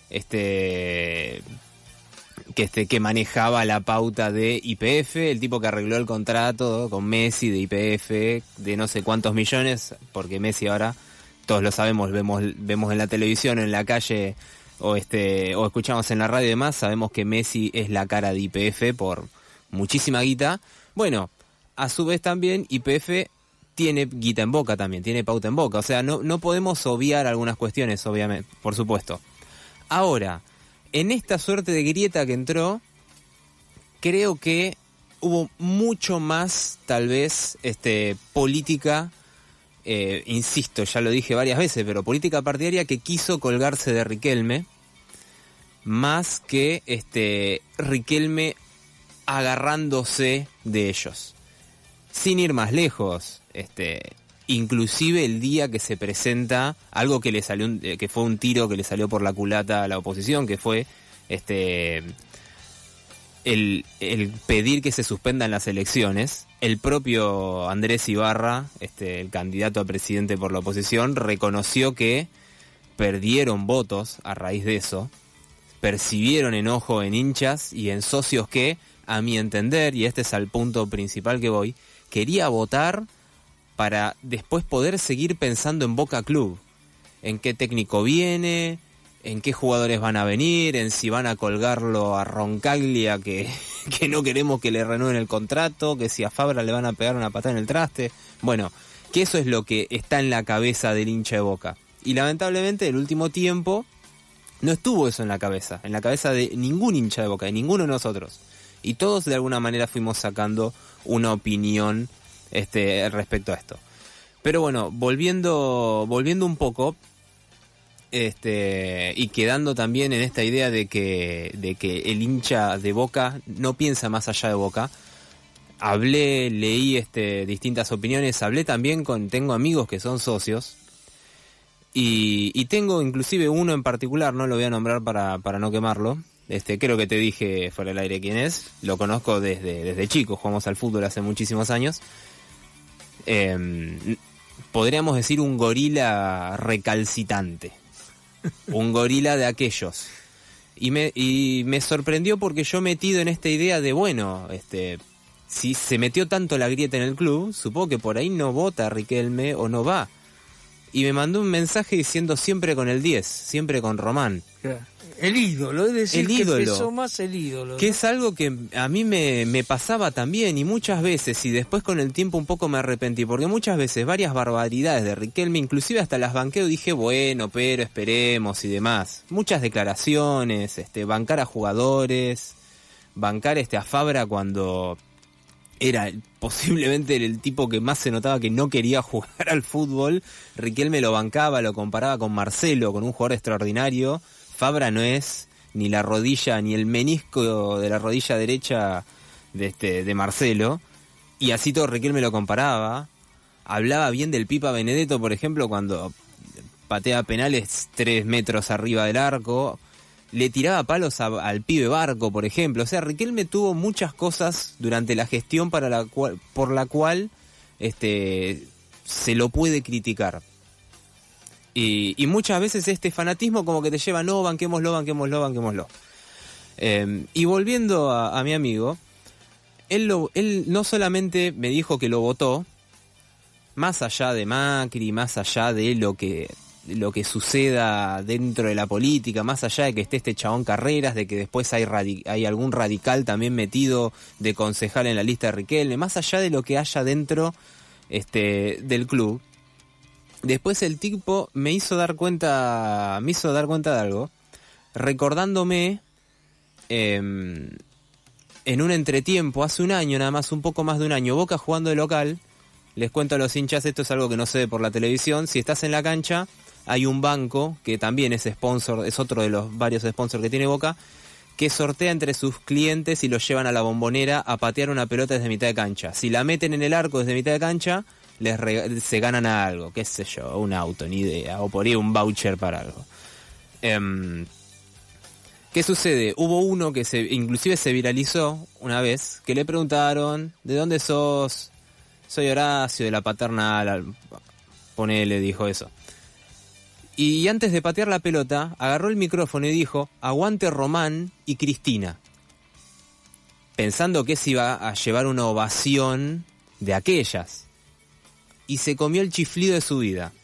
este que este que manejaba la pauta de Y P F, el tipo que arregló el contrato con Messi de Y P F de no sé cuántos millones, porque Messi ahora todos lo sabemos, vemos vemos en la televisión, en la calle o este o escuchamos en la radio y demás, sabemos que Messi es la cara de Y P F por muchísima guita. Bueno, a su vez también Y P F tiene guita en Boca también, tiene pauta en Boca. O sea, no, no podemos obviar algunas cuestiones, obviamente, por supuesto. Ahora, en esta suerte de grieta que entró, creo que hubo mucho más, tal vez, este, política, eh, insisto, ya lo dije varias veces, pero política partidaria que quiso colgarse de Riquelme, más que este Riquelme agarrándose de ellos. Sin ir más lejos, este inclusive el día que se presenta algo que le salió un, que fue un tiro que le salió por la culata a la oposición, que fue este el, el pedir que se suspendan las elecciones. El propio Andrés Ibarra, este el candidato a presidente por la oposición, reconoció que perdieron votos a raíz de eso, percibieron enojo en hinchas y en socios que, a mi entender, y este es al punto principal que voy, quería votar para después poder seguir pensando en Boca Club, en qué técnico viene, en qué jugadores van a venir, en si van a colgarlo a Roncaglia, que, que no queremos que le renueven el contrato, que si a Fabra le van a pegar una patada en el traste. Bueno, que eso es lo que está en la cabeza del hincha de Boca. Y lamentablemente el último tiempo no estuvo eso en la cabeza, en la cabeza de ningún hincha de Boca, de ninguno de nosotros. Y todos de alguna manera fuimos sacando una opinión este, respecto a esto. Pero bueno, volviendo, volviendo un poco, este, y quedando también en esta idea de que, de que el hincha de Boca no piensa más allá de Boca. Hablé, leí este, distintas opiniones, hablé también con, tengo amigos que son socios, y, y tengo inclusive uno en particular, no lo voy a nombrar para, para no quemarlo. Este, creo que te dije fuera del aire quién es, lo conozco desde, desde chico, jugamos al fútbol hace muchísimos años. Eh, podríamos decir un gorila recalcitante, un gorila de aquellos. Y me, y me sorprendió porque yo metido en esta idea de, bueno, este, si se metió tanto la grieta en el club, supongo que por ahí no vota Riquelme o no va. Y me mandó un mensaje diciendo siempre con el diez, siempre con Román. El ídolo, es decir, el que ídolo, pesó más el ídolo, ¿no? Que es algo que a mí me, me pasaba también, y muchas veces, y después con el tiempo un poco me arrepentí, porque muchas veces varias barbaridades de Riquelme, inclusive hasta las banqueo, dije, bueno, pero esperemos y demás. Muchas declaraciones, este, bancar a jugadores, bancar este a Fabra cuando era posiblemente el tipo que más se notaba que no quería jugar al fútbol. Riquelme lo bancaba, lo comparaba con Marcelo, con un jugador extraordinario. Fabra no es ni la rodilla, ni el menisco de la rodilla derecha de, este, de Marcelo. Y así todo Riquelme lo comparaba. Hablaba bien del Pipa Benedetto, por ejemplo, cuando patea penales tres metros arriba del arco. Le tiraba palos a, al pibe Barco, por ejemplo. O sea, Riquelme tuvo muchas cosas durante la gestión para la cual, por la cual este, se lo puede criticar. Y, y muchas veces este fanatismo como que te lleva, no, banquémoslo, banquémoslo, banquémoslo. Eh, y volviendo a, a mi amigo, él, lo, él no solamente me dijo que lo votó, más allá de Macri, más allá de lo que... lo que suceda dentro de la política, más allá de que esté este chabón Carreras, de que después hay, radi- hay algún radical también metido de concejal en la lista de Riquelme, más allá de lo que haya dentro este, del club, después el tipo me hizo dar cuenta, me hizo dar cuenta de algo, recordándome eh, en un entretiempo, hace un año nada más, un poco más de un año, Boca jugando de local. Les cuento a los hinchas, esto es algo que no se ve por la televisión, si estás en la cancha, hay un banco que también es sponsor, es otro de los varios sponsors que tiene Boca, que sortea entre sus clientes y los llevan a la Bombonera a patear una pelota desde mitad de cancha. Si la meten en el arco desde mitad de cancha, les reg- se ganan a algo, qué sé yo, un auto, ni idea, o por ahí un voucher para algo. Um, ¿Qué sucede? Hubo uno que se inclusive se viralizó una vez, que le preguntaron, ¿de dónde sos? Soy Horacio, de la Paternal, ponele, dijo eso. Y antes de patear la pelota, agarró el micrófono y dijo, aguante Román y Cristina. Pensando que se iba a llevar una ovación de aquellas. Y se comió el chiflido de su vida.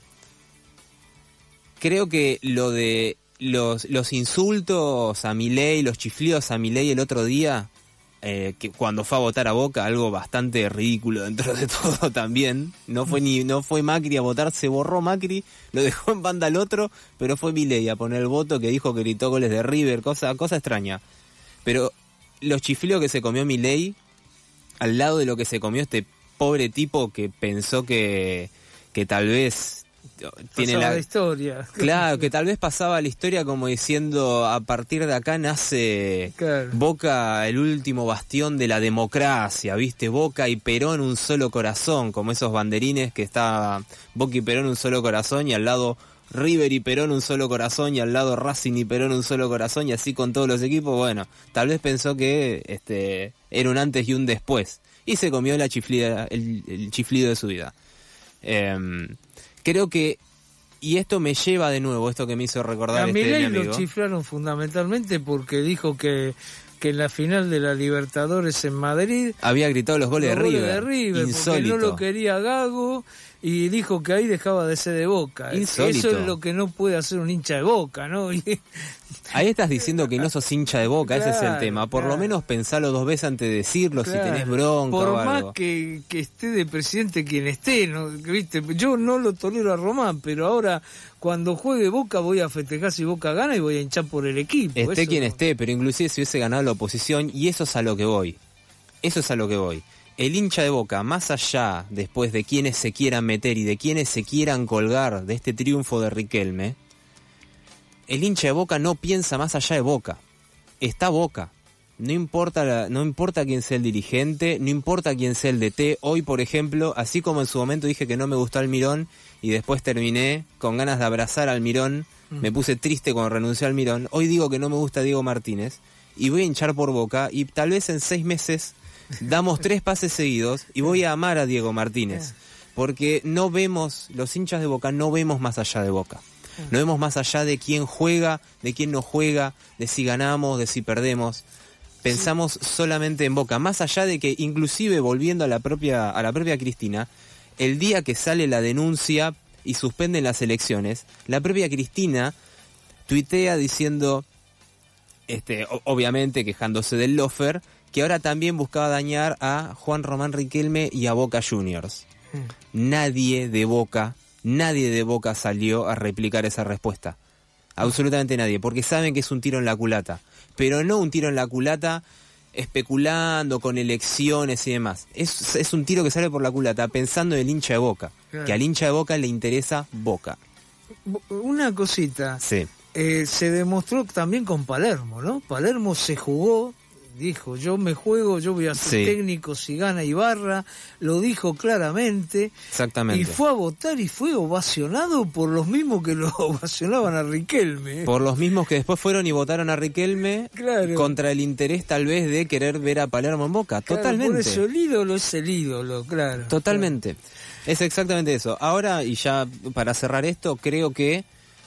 Creo que lo de los, los insultos a Milei, los chiflidos a Milei el otro día... Eh, que cuando fue a votar a Boca, algo bastante ridículo dentro de todo también, no fue ni no fue Macri a votar, se borró Macri, lo dejó en banda al otro, pero fue Milei a poner el voto, que dijo que gritó goles de River, cosa, cosa extraña. Pero los chiflidos que se comió Milei, al lado de lo que se comió este pobre tipo que pensó que, que tal vez tiene pasaba la... la historia. Claro, que tal vez pasaba la historia como diciendo, a partir de acá nace claro. Boca, el último bastión de la democracia, ¿viste? Boca y Perón un solo corazón, como esos banderines que está Boca y Perón un solo corazón y al lado River y Perón un solo corazón y al lado Racing y Perón un solo corazón y así con todos los equipos. Bueno, tal vez pensó que este era un antes y un después y se comió la chiflida, el, el chiflido de su vida. Eh, creo que, y esto me lleva de nuevo, esto que me hizo recordar a este Milei mi amigo. lo chiflaron fundamentalmente porque dijo que que en la final de la Libertadores en Madrid había gritado los goles, los de, goles River. de River, Insólito. porque no lo quería Gago y dijo que ahí dejaba de ser de Boca. Insólito. Eso es lo que no puede hacer un hincha de Boca, ¿no? Ahí estás diciendo que no sos hincha de Boca, claro, ese es el tema. Por claro. lo menos pensalo dos veces antes de decirlo, Claro. si tenés bronca por o algo. más que, que esté de presidente quien esté, ¿no? ¿Viste? Yo no lo tolero a Román, pero ahora cuando juegue Boca voy a festejar si Boca gana y voy a hinchar por el equipo. Esté Eso quien no. esté, pero inclusive si hubiese ganado la oposición, y eso es a lo que voy. Eso es a lo que voy. El hincha de Boca, más allá después de quienes se quieran meter y de quienes se quieran colgar de este triunfo de Riquelme, el hincha de Boca no piensa más allá de Boca. Está Boca. No importa, la, no importa quién sea el dirigente, no importa quién sea el D T. Hoy, por ejemplo, así como en su momento dije que no me gustó Almirón y después terminé con ganas de abrazar a Almirón, mm. me puse triste cuando renuncié a Almirón, hoy digo que no me gusta Diego Martínez y voy a hinchar por Boca y tal vez en seis meses damos tres pases seguidos y voy a amar a Diego Martínez. Porque no vemos, los hinchas de Boca no vemos más allá de Boca. No vemos más allá de quién juega, de quién no juega, de si ganamos, de si perdemos. Pensamos sí. solamente en Boca, más allá de que inclusive volviendo a la propia a la propia Cristina, el día que sale la denuncia y suspenden las elecciones, la propia Cristina tuitea diciendo, este, obviamente quejándose del lofer, que ahora también buscaba dañar a Juan Román Riquelme y a Boca Juniors. Mm. Nadie de Boca, nadie de Boca salió a replicar esa respuesta. Absolutamente nadie, porque saben que es un tiro en la culata. Pero no un tiro en la culata especulando con elecciones y demás. Es, es un tiro que sale por la culata pensando en el hincha de Boca. Claro. Que al hincha de Boca le interesa Boca. Una cosita. Sí. Eh, se demostró también con Palermo, ¿no? Palermo se jugó, dijo, yo me juego, yo voy a ser sí. técnico si gana Ibarra, lo dijo claramente. Exactamente. Y fue a votar y fue ovacionado por los mismos que lo ovacionaban a Riquelme. Por los mismos que después fueron y votaron a Riquelme claro. contra el interés tal vez de querer ver a Palermo en Boca. Claro, Totalmente. Por eso el ídolo es el ídolo, claro. Totalmente. Claro. Es exactamente eso. Ahora, y ya para cerrar esto, creo que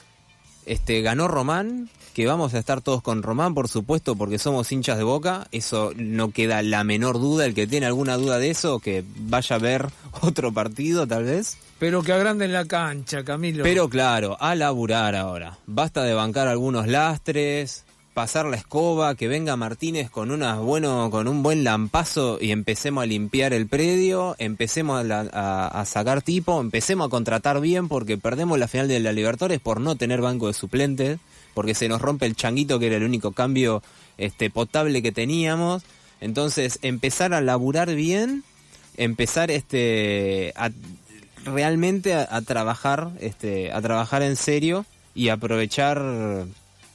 este ganó Román, que vamos a estar todos con Román, por supuesto, porque somos hinchas de Boca, eso no queda la menor duda. El que tiene alguna duda de eso, que vaya a ver otro partido, tal vez. Pero que agranden la cancha, Camilo. Pero claro, a laburar ahora. Basta de bancar algunos lastres, pasar la escoba, que venga Martínez con unas bueno, con un buen lampazo y empecemos a limpiar el predio, empecemos a, la, a, a sacar tipo, empecemos a contratar bien, porque perdemos la final de la Libertadores por no tener banco de suplentes, porque se nos rompe el changuito que era el único cambio este potable que teníamos. Entonces empezar a laburar bien, empezar este a, realmente a, a trabajar este a trabajar en serio y aprovechar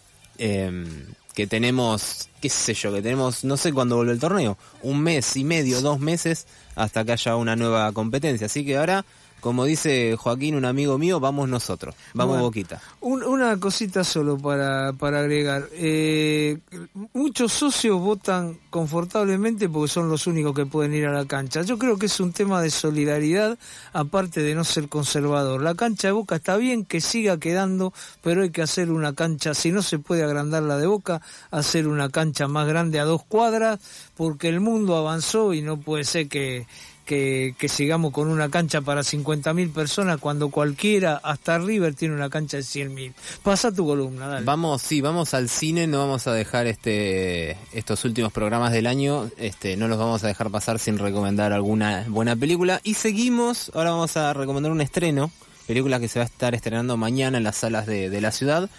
eh, que tenemos, qué sé yo, que tenemos, no sé cuándo vuelve el torneo, un mes y medio, dos meses hasta que haya una nueva competencia. Así que ahora, como dice Joaquín, un amigo mío, vamos nosotros, vamos bueno, Boquita. Un, una cosita solo para, para agregar. Eh, muchos socios votan confortablemente porque son los únicos que pueden ir a la cancha. Yo creo que es un tema de solidaridad, aparte de no ser conservador. La cancha de Boca está bien que siga quedando, pero hay que hacer una cancha, si no se puede agrandar la de Boca, hacer una cancha más grande a dos cuadras, porque el mundo avanzó y no puede ser que... Que, que sigamos con una cancha para cincuenta mil personas cuando cualquiera, hasta River, tiene una cancha de cien mil. Pasa tu columna, dale. Vamos, sí, vamos al cine, no vamos a dejar este estos últimos programas del año, este no los vamos a dejar pasar sin recomendar alguna buena película. Y seguimos, ahora vamos a recomendar un estreno, película que se va a estar estrenando mañana en las salas de, de la ciudad.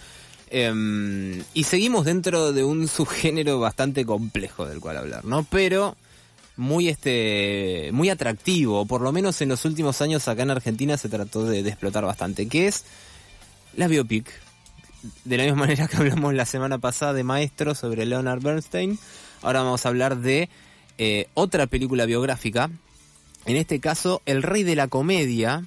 Eh, y seguimos dentro de un subgénero bastante complejo del cual hablar, ¿no? Pero... muy este muy atractivo, por lo menos en los últimos años acá en Argentina se trató de, de explotar bastante, que es la biopic. De la misma manera que hablamos la semana pasada de Maestro sobre Leonard Bernstein, ahora vamos a hablar de eh, otra película biográfica, en este caso El Rey de la Comedia,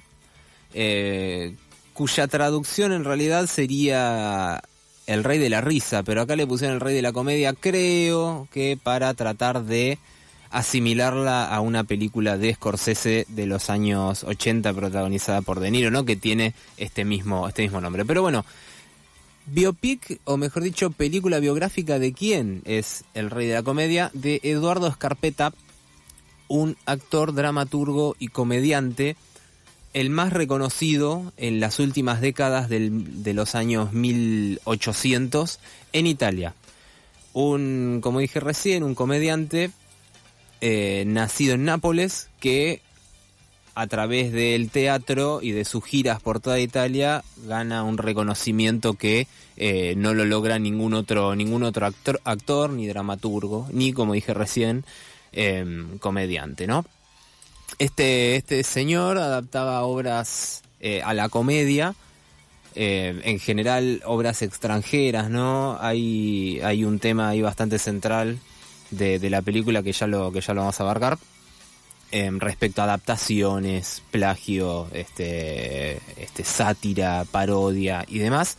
eh, cuya traducción en realidad sería El Rey de la Risa, pero acá le pusieron El Rey de la Comedia, creo que para tratar de asimilarla a una película de Scorsese de los años ochenta protagonizada por De Niro, ¿no? Que tiene este mismo, este mismo nombre. Pero bueno, biopic, o mejor dicho, película biográfica de quién es El Rey de la Comedia, de Eduardo Scarpetta, un actor, dramaturgo y comediante, el más reconocido en las últimas décadas del, de los años mil ochocientos en Italia. Un, como dije recién, un comediante eh, nacido en Nápoles que a través del teatro y de sus giras por toda Italia gana un reconocimiento que eh, no lo logra ningún otro ningún otro actor, actor ni dramaturgo, ni, como dije recién, eh, comediante, ¿no? Este, este señor adaptaba obras eh, a la comedia, eh, en general obras extranjeras, ¿no? Hay, hay un tema ahí bastante central de, de la película que ya lo, que ya lo vamos a abarcar. Eh, respecto a adaptaciones, plagio, este, este, sátira, parodia y demás.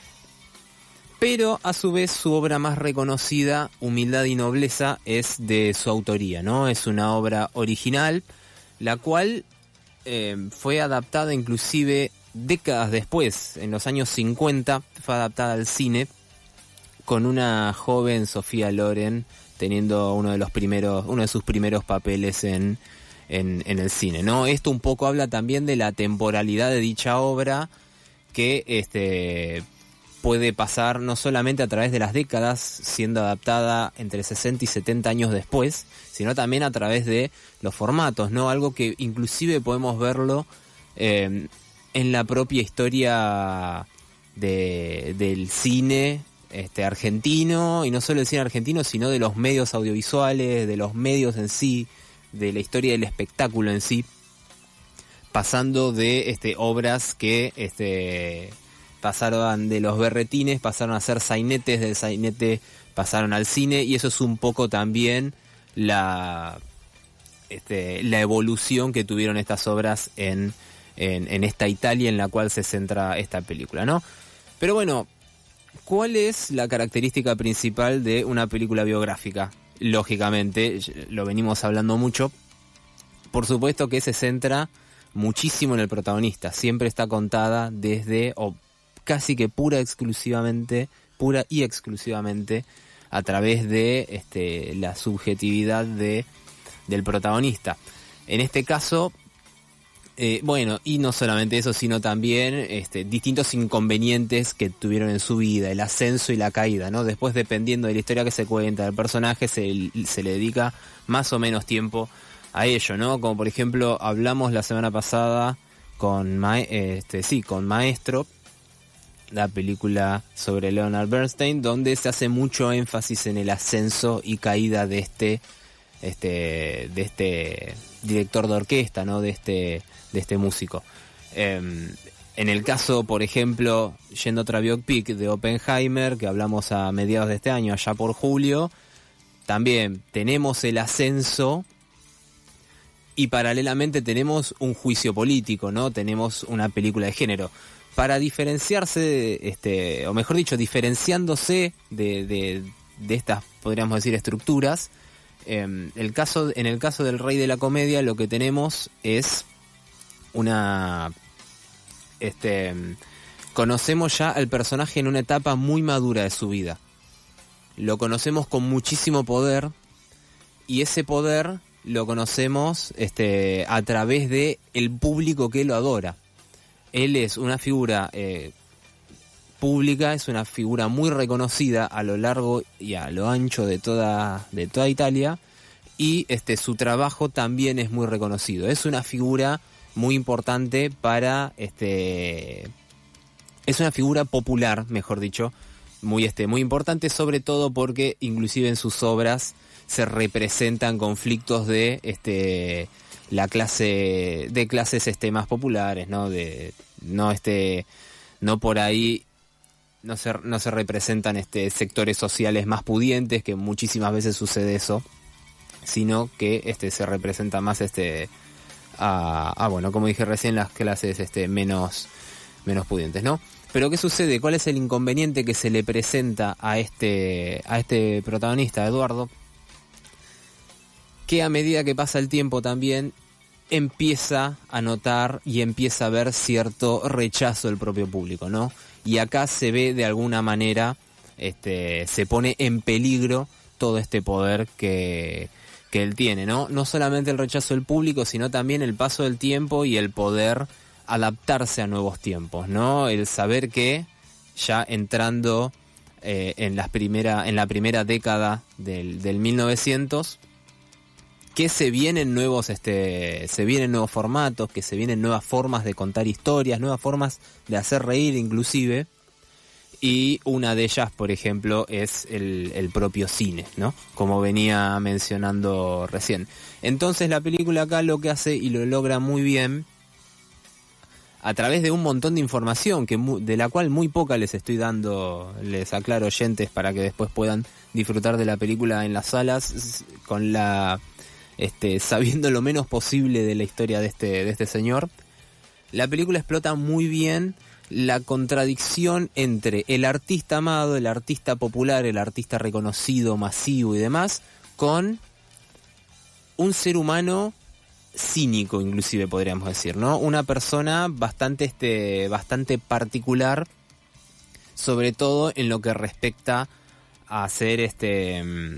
Pero a su vez su obra más reconocida, Humildad y Nobleza, es de su autoría, ¿no? Es una obra original, la cual eh, fue adaptada inclusive décadas después, en los años cincuenta, fue adaptada al cine con una joven Sofía Loren teniendo uno de los primeros, uno de sus primeros papeles en, en, en el cine, ¿no? Esto un poco habla también de la temporalidad de dicha obra, que este puede pasar no solamente a través de las décadas, siendo adaptada entre sesenta y setenta años después, sino también a través de los formatos, ¿no? Algo que inclusive podemos verlo eh, en la propia historia de, del cine Este, argentino, y no solo el cine argentino, sino de los medios audiovisuales, de los medios en sí, de la historia del espectáculo en sí, pasando de este, obras que este, pasaron de los berretines, pasaron a ser sainetes, del sainete pasaron al cine, y eso es un poco también la, este, la evolución que tuvieron estas obras en, en, en esta Italia en la cual se centra esta película, ¿no? Pero bueno, ¿cuál es la característica principal de una película biográfica? Lógicamente, lo venimos hablando mucho, por supuesto que se centra muchísimo en el protagonista, siempre está contada desde, o casi que pura exclusivamente, pura y exclusivamente, a través de este, la subjetividad de, del protagonista. En este caso, Eh, bueno, y no solamente eso, sino también este, distintos inconvenientes que tuvieron en su vida, el ascenso y la caída, ¿no? Después, dependiendo de la historia que se cuenta del personaje, se, se le dedica más o menos tiempo a ello, ¿no? Como por ejemplo, hablamos la semana pasada con, Ma- este, sí, con Maestro, la película sobre Leonard Bernstein, donde se hace mucho énfasis en el ascenso y caída de este, este, de este director de orquesta, ¿no? De este de este músico. Eh, en el caso, por ejemplo, yendo a otra biopic de Oppenheimer, que hablamos a mediados de este año, allá por julio, también tenemos el ascenso y paralelamente tenemos un juicio político, ¿no? Tenemos una película de género. Para diferenciarse, este, o mejor dicho, diferenciándose de, de, de estas, podríamos decir, estructuras, eh, el caso, en el caso del Rey de la Comedia, lo que tenemos es una este conocemos ya al personaje en una etapa muy madura de su vida. Lo conocemos con muchísimo poder, y ese poder lo conocemos este a través de el público que lo adora. Él es una figura eh, pública, es una figura muy reconocida a lo largo y a lo ancho de toda de toda Italia, y este su trabajo también es muy reconocido. Es una figura muy importante para este es una figura popular, mejor dicho, muy este muy importante, sobre todo porque inclusive en sus obras se representan conflictos de este la clase de clases este más populares, ¿no? De no este no por ahí no se no se representan este sectores sociales más pudientes, que muchísimas veces sucede eso, sino que este se representa más este a, a bueno, como dije recién, las clases este menos menos pudientes, ¿no? Pero ¿qué sucede? ¿Cuál es el inconveniente que se le presenta a este a este protagonista, Eduardo? Que a medida que pasa el tiempo también empieza a notar y empieza a ver cierto rechazo del propio público, ¿no? Y acá se ve de alguna manera, este, se pone en peligro todo este poder que, que él tiene, ¿no? No solamente el rechazo del público, sino también el paso del tiempo y el poder adaptarse a nuevos tiempos, ¿no? El saber que ya entrando eh, en, las primera, en la primera década del, del mil novecientos, que se vienen nuevos este se vienen nuevos formatos, que se vienen nuevas formas de contar historias, nuevas formas de hacer reír inclusive, y una de ellas, por ejemplo, es el, el propio cine, ¿no? Como venía mencionando recién. Entonces la película acá lo que hace, y lo logra muy bien, a través de un montón de información que de la cual muy poca les estoy dando, les aclaro, oyentes, para que después puedan disfrutar de la película en las salas con la Este, sabiendo lo menos posible de la historia de este, de este señor. La película explota muy bien la contradicción entre el artista amado, el artista popular, el artista reconocido, masivo y demás, con un ser humano cínico, inclusive podríamos decir, ¿no? Una persona bastante, este, bastante particular, sobre todo en lo que respecta a hacer este,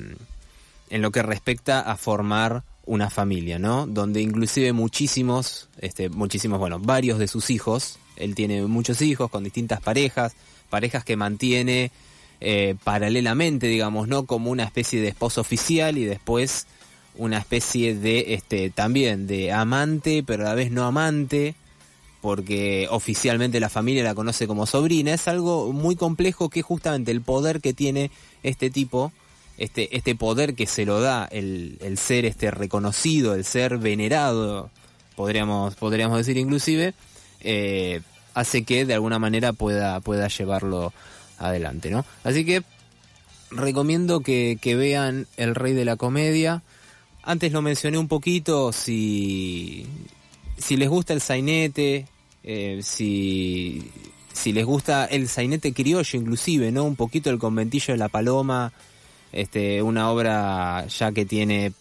en lo que respecta a formar una familia, ¿no? Donde inclusive muchísimos, este, muchísimos, bueno, varios de sus hijos, él tiene muchos hijos con distintas parejas, parejas que mantiene eh, paralelamente, digamos, ¿no? Como una especie de esposo oficial y después una especie de, este, también de amante, pero a la vez no amante, porque oficialmente la familia la conoce como sobrina. Es algo muy complejo, que justamente el poder que tiene este tipo, Este, este poder que se lo da el, el ser este reconocido, el ser venerado, podríamos, podríamos decir inclusive, eh, hace que de alguna manera pueda, pueda llevarlo adelante, ¿no? Así que recomiendo que, que vean El Rey de la Comedia. Antes lo mencioné un poquito, si, si les gusta el sainete, eh, si, si les gusta el sainete criollo inclusive, ¿no? Un poquito El Conventillo de la Paloma. Este, una obra ya que tiene,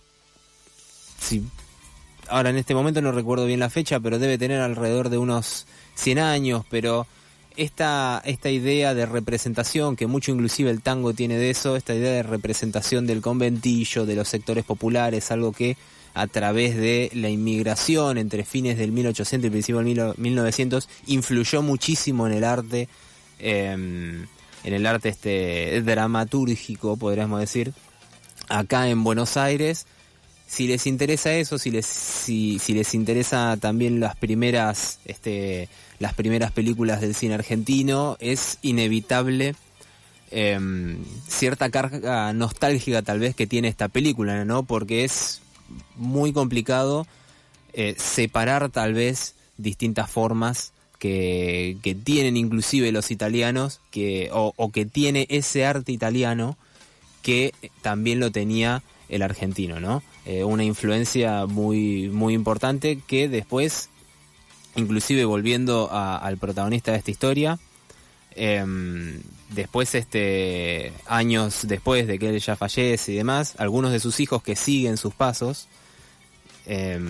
si, ahora en este momento no recuerdo bien la fecha, pero debe tener alrededor de unos cien años, pero esta, esta idea de representación, que mucho inclusive el tango tiene de eso, esta idea de representación del conventillo, de los sectores populares, algo que a través de la inmigración entre fines del mil ochocientos y principios del mil novecientos influyó muchísimo en el arte, eh, en el arte este dramatúrgico, podríamos decir, acá en Buenos Aires. Si les interesa eso, si les si, si les interesa también las primeras este las primeras películas del cine argentino, es inevitable eh, cierta carga nostálgica tal vez que tiene esta película, ¿no? Porque es muy complicado eh, separar tal vez distintas formas Que, que tienen inclusive los italianos, que o, o que tiene ese arte italiano que también lo tenía el argentino, ¿no? Eh, una influencia muy, muy importante que después, inclusive volviendo a, al protagonista de esta historia, eh, después, este, años después de que él ya fallece y demás, algunos de sus hijos que siguen sus pasos, eh,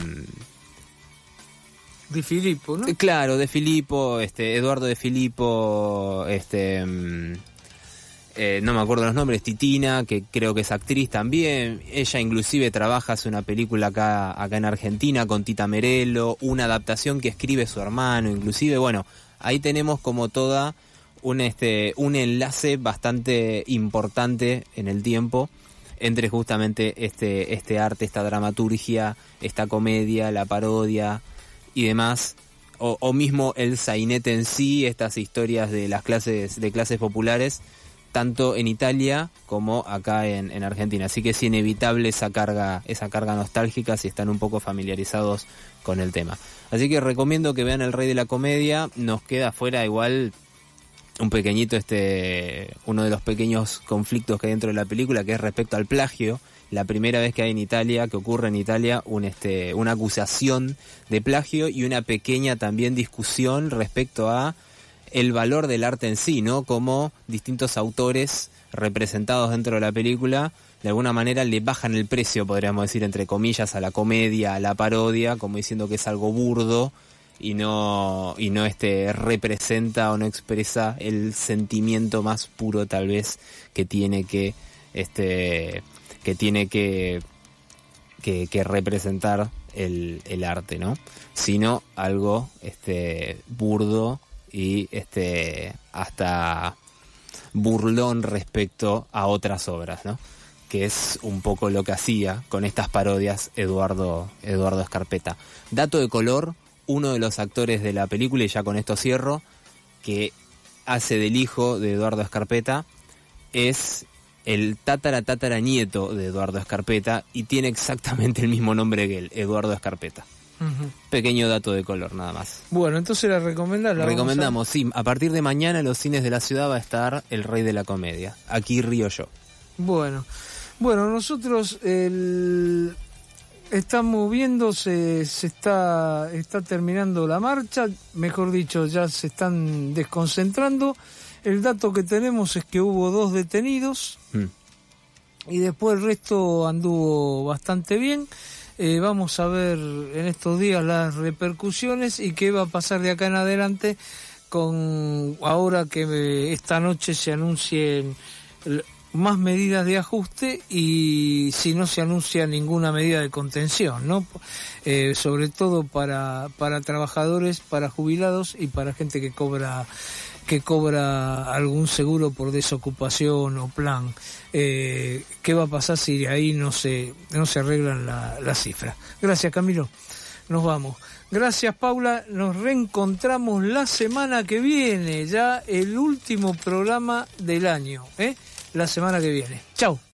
de Filippo, ¿no? Claro, de Filippo, este, Eduardo de Filippo, este, eh, no me acuerdo los nombres, Titina, que creo que es actriz también. Ella inclusive trabaja, hace una película acá, acá en Argentina con Tita Merello, una adaptación que escribe su hermano, inclusive. Bueno, ahí tenemos como toda un, este, un enlace bastante importante en el tiempo entre justamente este, este arte, esta dramaturgia, esta comedia, la parodia y demás, o, o mismo el sainete en sí, estas historias de las clases de clases populares tanto en Italia como acá en, en Argentina. Así que es inevitable esa carga, esa carga nostálgica si están un poco familiarizados con el tema. Así que recomiendo que vean El Rey de la Comedia. Nos queda fuera igual un pequeñito, este, uno de los pequeños conflictos que hay dentro de la película, que es respecto al plagio. La primera vez que hay en Italia, que ocurre en Italia, un, este, una acusación de plagio y una pequeña también discusión respecto a el valor del arte en sí, ¿no? Como distintos autores representados dentro de la película, de alguna manera le bajan el precio, podríamos decir, entre comillas, a la comedia, a la parodia, como diciendo que es algo burdo y no y no este representa o no expresa el sentimiento más puro, tal vez, que tiene que este que tiene que que, que representar el, el arte, ¿no? Sino algo este burdo y este hasta burlón respecto a otras obras, ¿no? Que es un poco lo que hacía con estas parodias Eduardo Eduardo Scarpetta. Dato de color: uno de los actores de la película, y ya con esto cierro, que hace del hijo de Eduardo Scarpetta, es el tatara tatara nieto de Eduardo Scarpetta y tiene exactamente el mismo nombre que él, Eduardo Scarpetta. Uh-huh. Pequeño dato de color, nada más. Bueno, entonces la recomendás. La Recomendamos, a... sí. A partir de mañana en los cines de la ciudad va a estar El Rey de la Comedia. Aquí río yo. Bueno, bueno, nosotros el... estamos viendo, se, se está, está terminando la marcha, mejor dicho, ya se están desconcentrando. El dato que tenemos es que hubo dos detenidos mm. y después el resto anduvo bastante bien. Eh, vamos a ver en estos días las repercusiones y qué va a pasar de acá en adelante con ahora que eh, esta noche se anuncien más medidas de ajuste y si no se anuncia ninguna medida de contención, ¿no? Eh, sobre todo para para trabajadores, para jubilados y para gente que cobra que cobra algún seguro por desocupación o plan. Eh, ¿Qué va a pasar si de ahí no se no se arreglan la, la cifra? Gracias, Camilo. Nos vamos. Gracias, Paula. Nos reencontramos la semana que viene, ya el último programa del año, ¿eh? La semana que viene. Chau.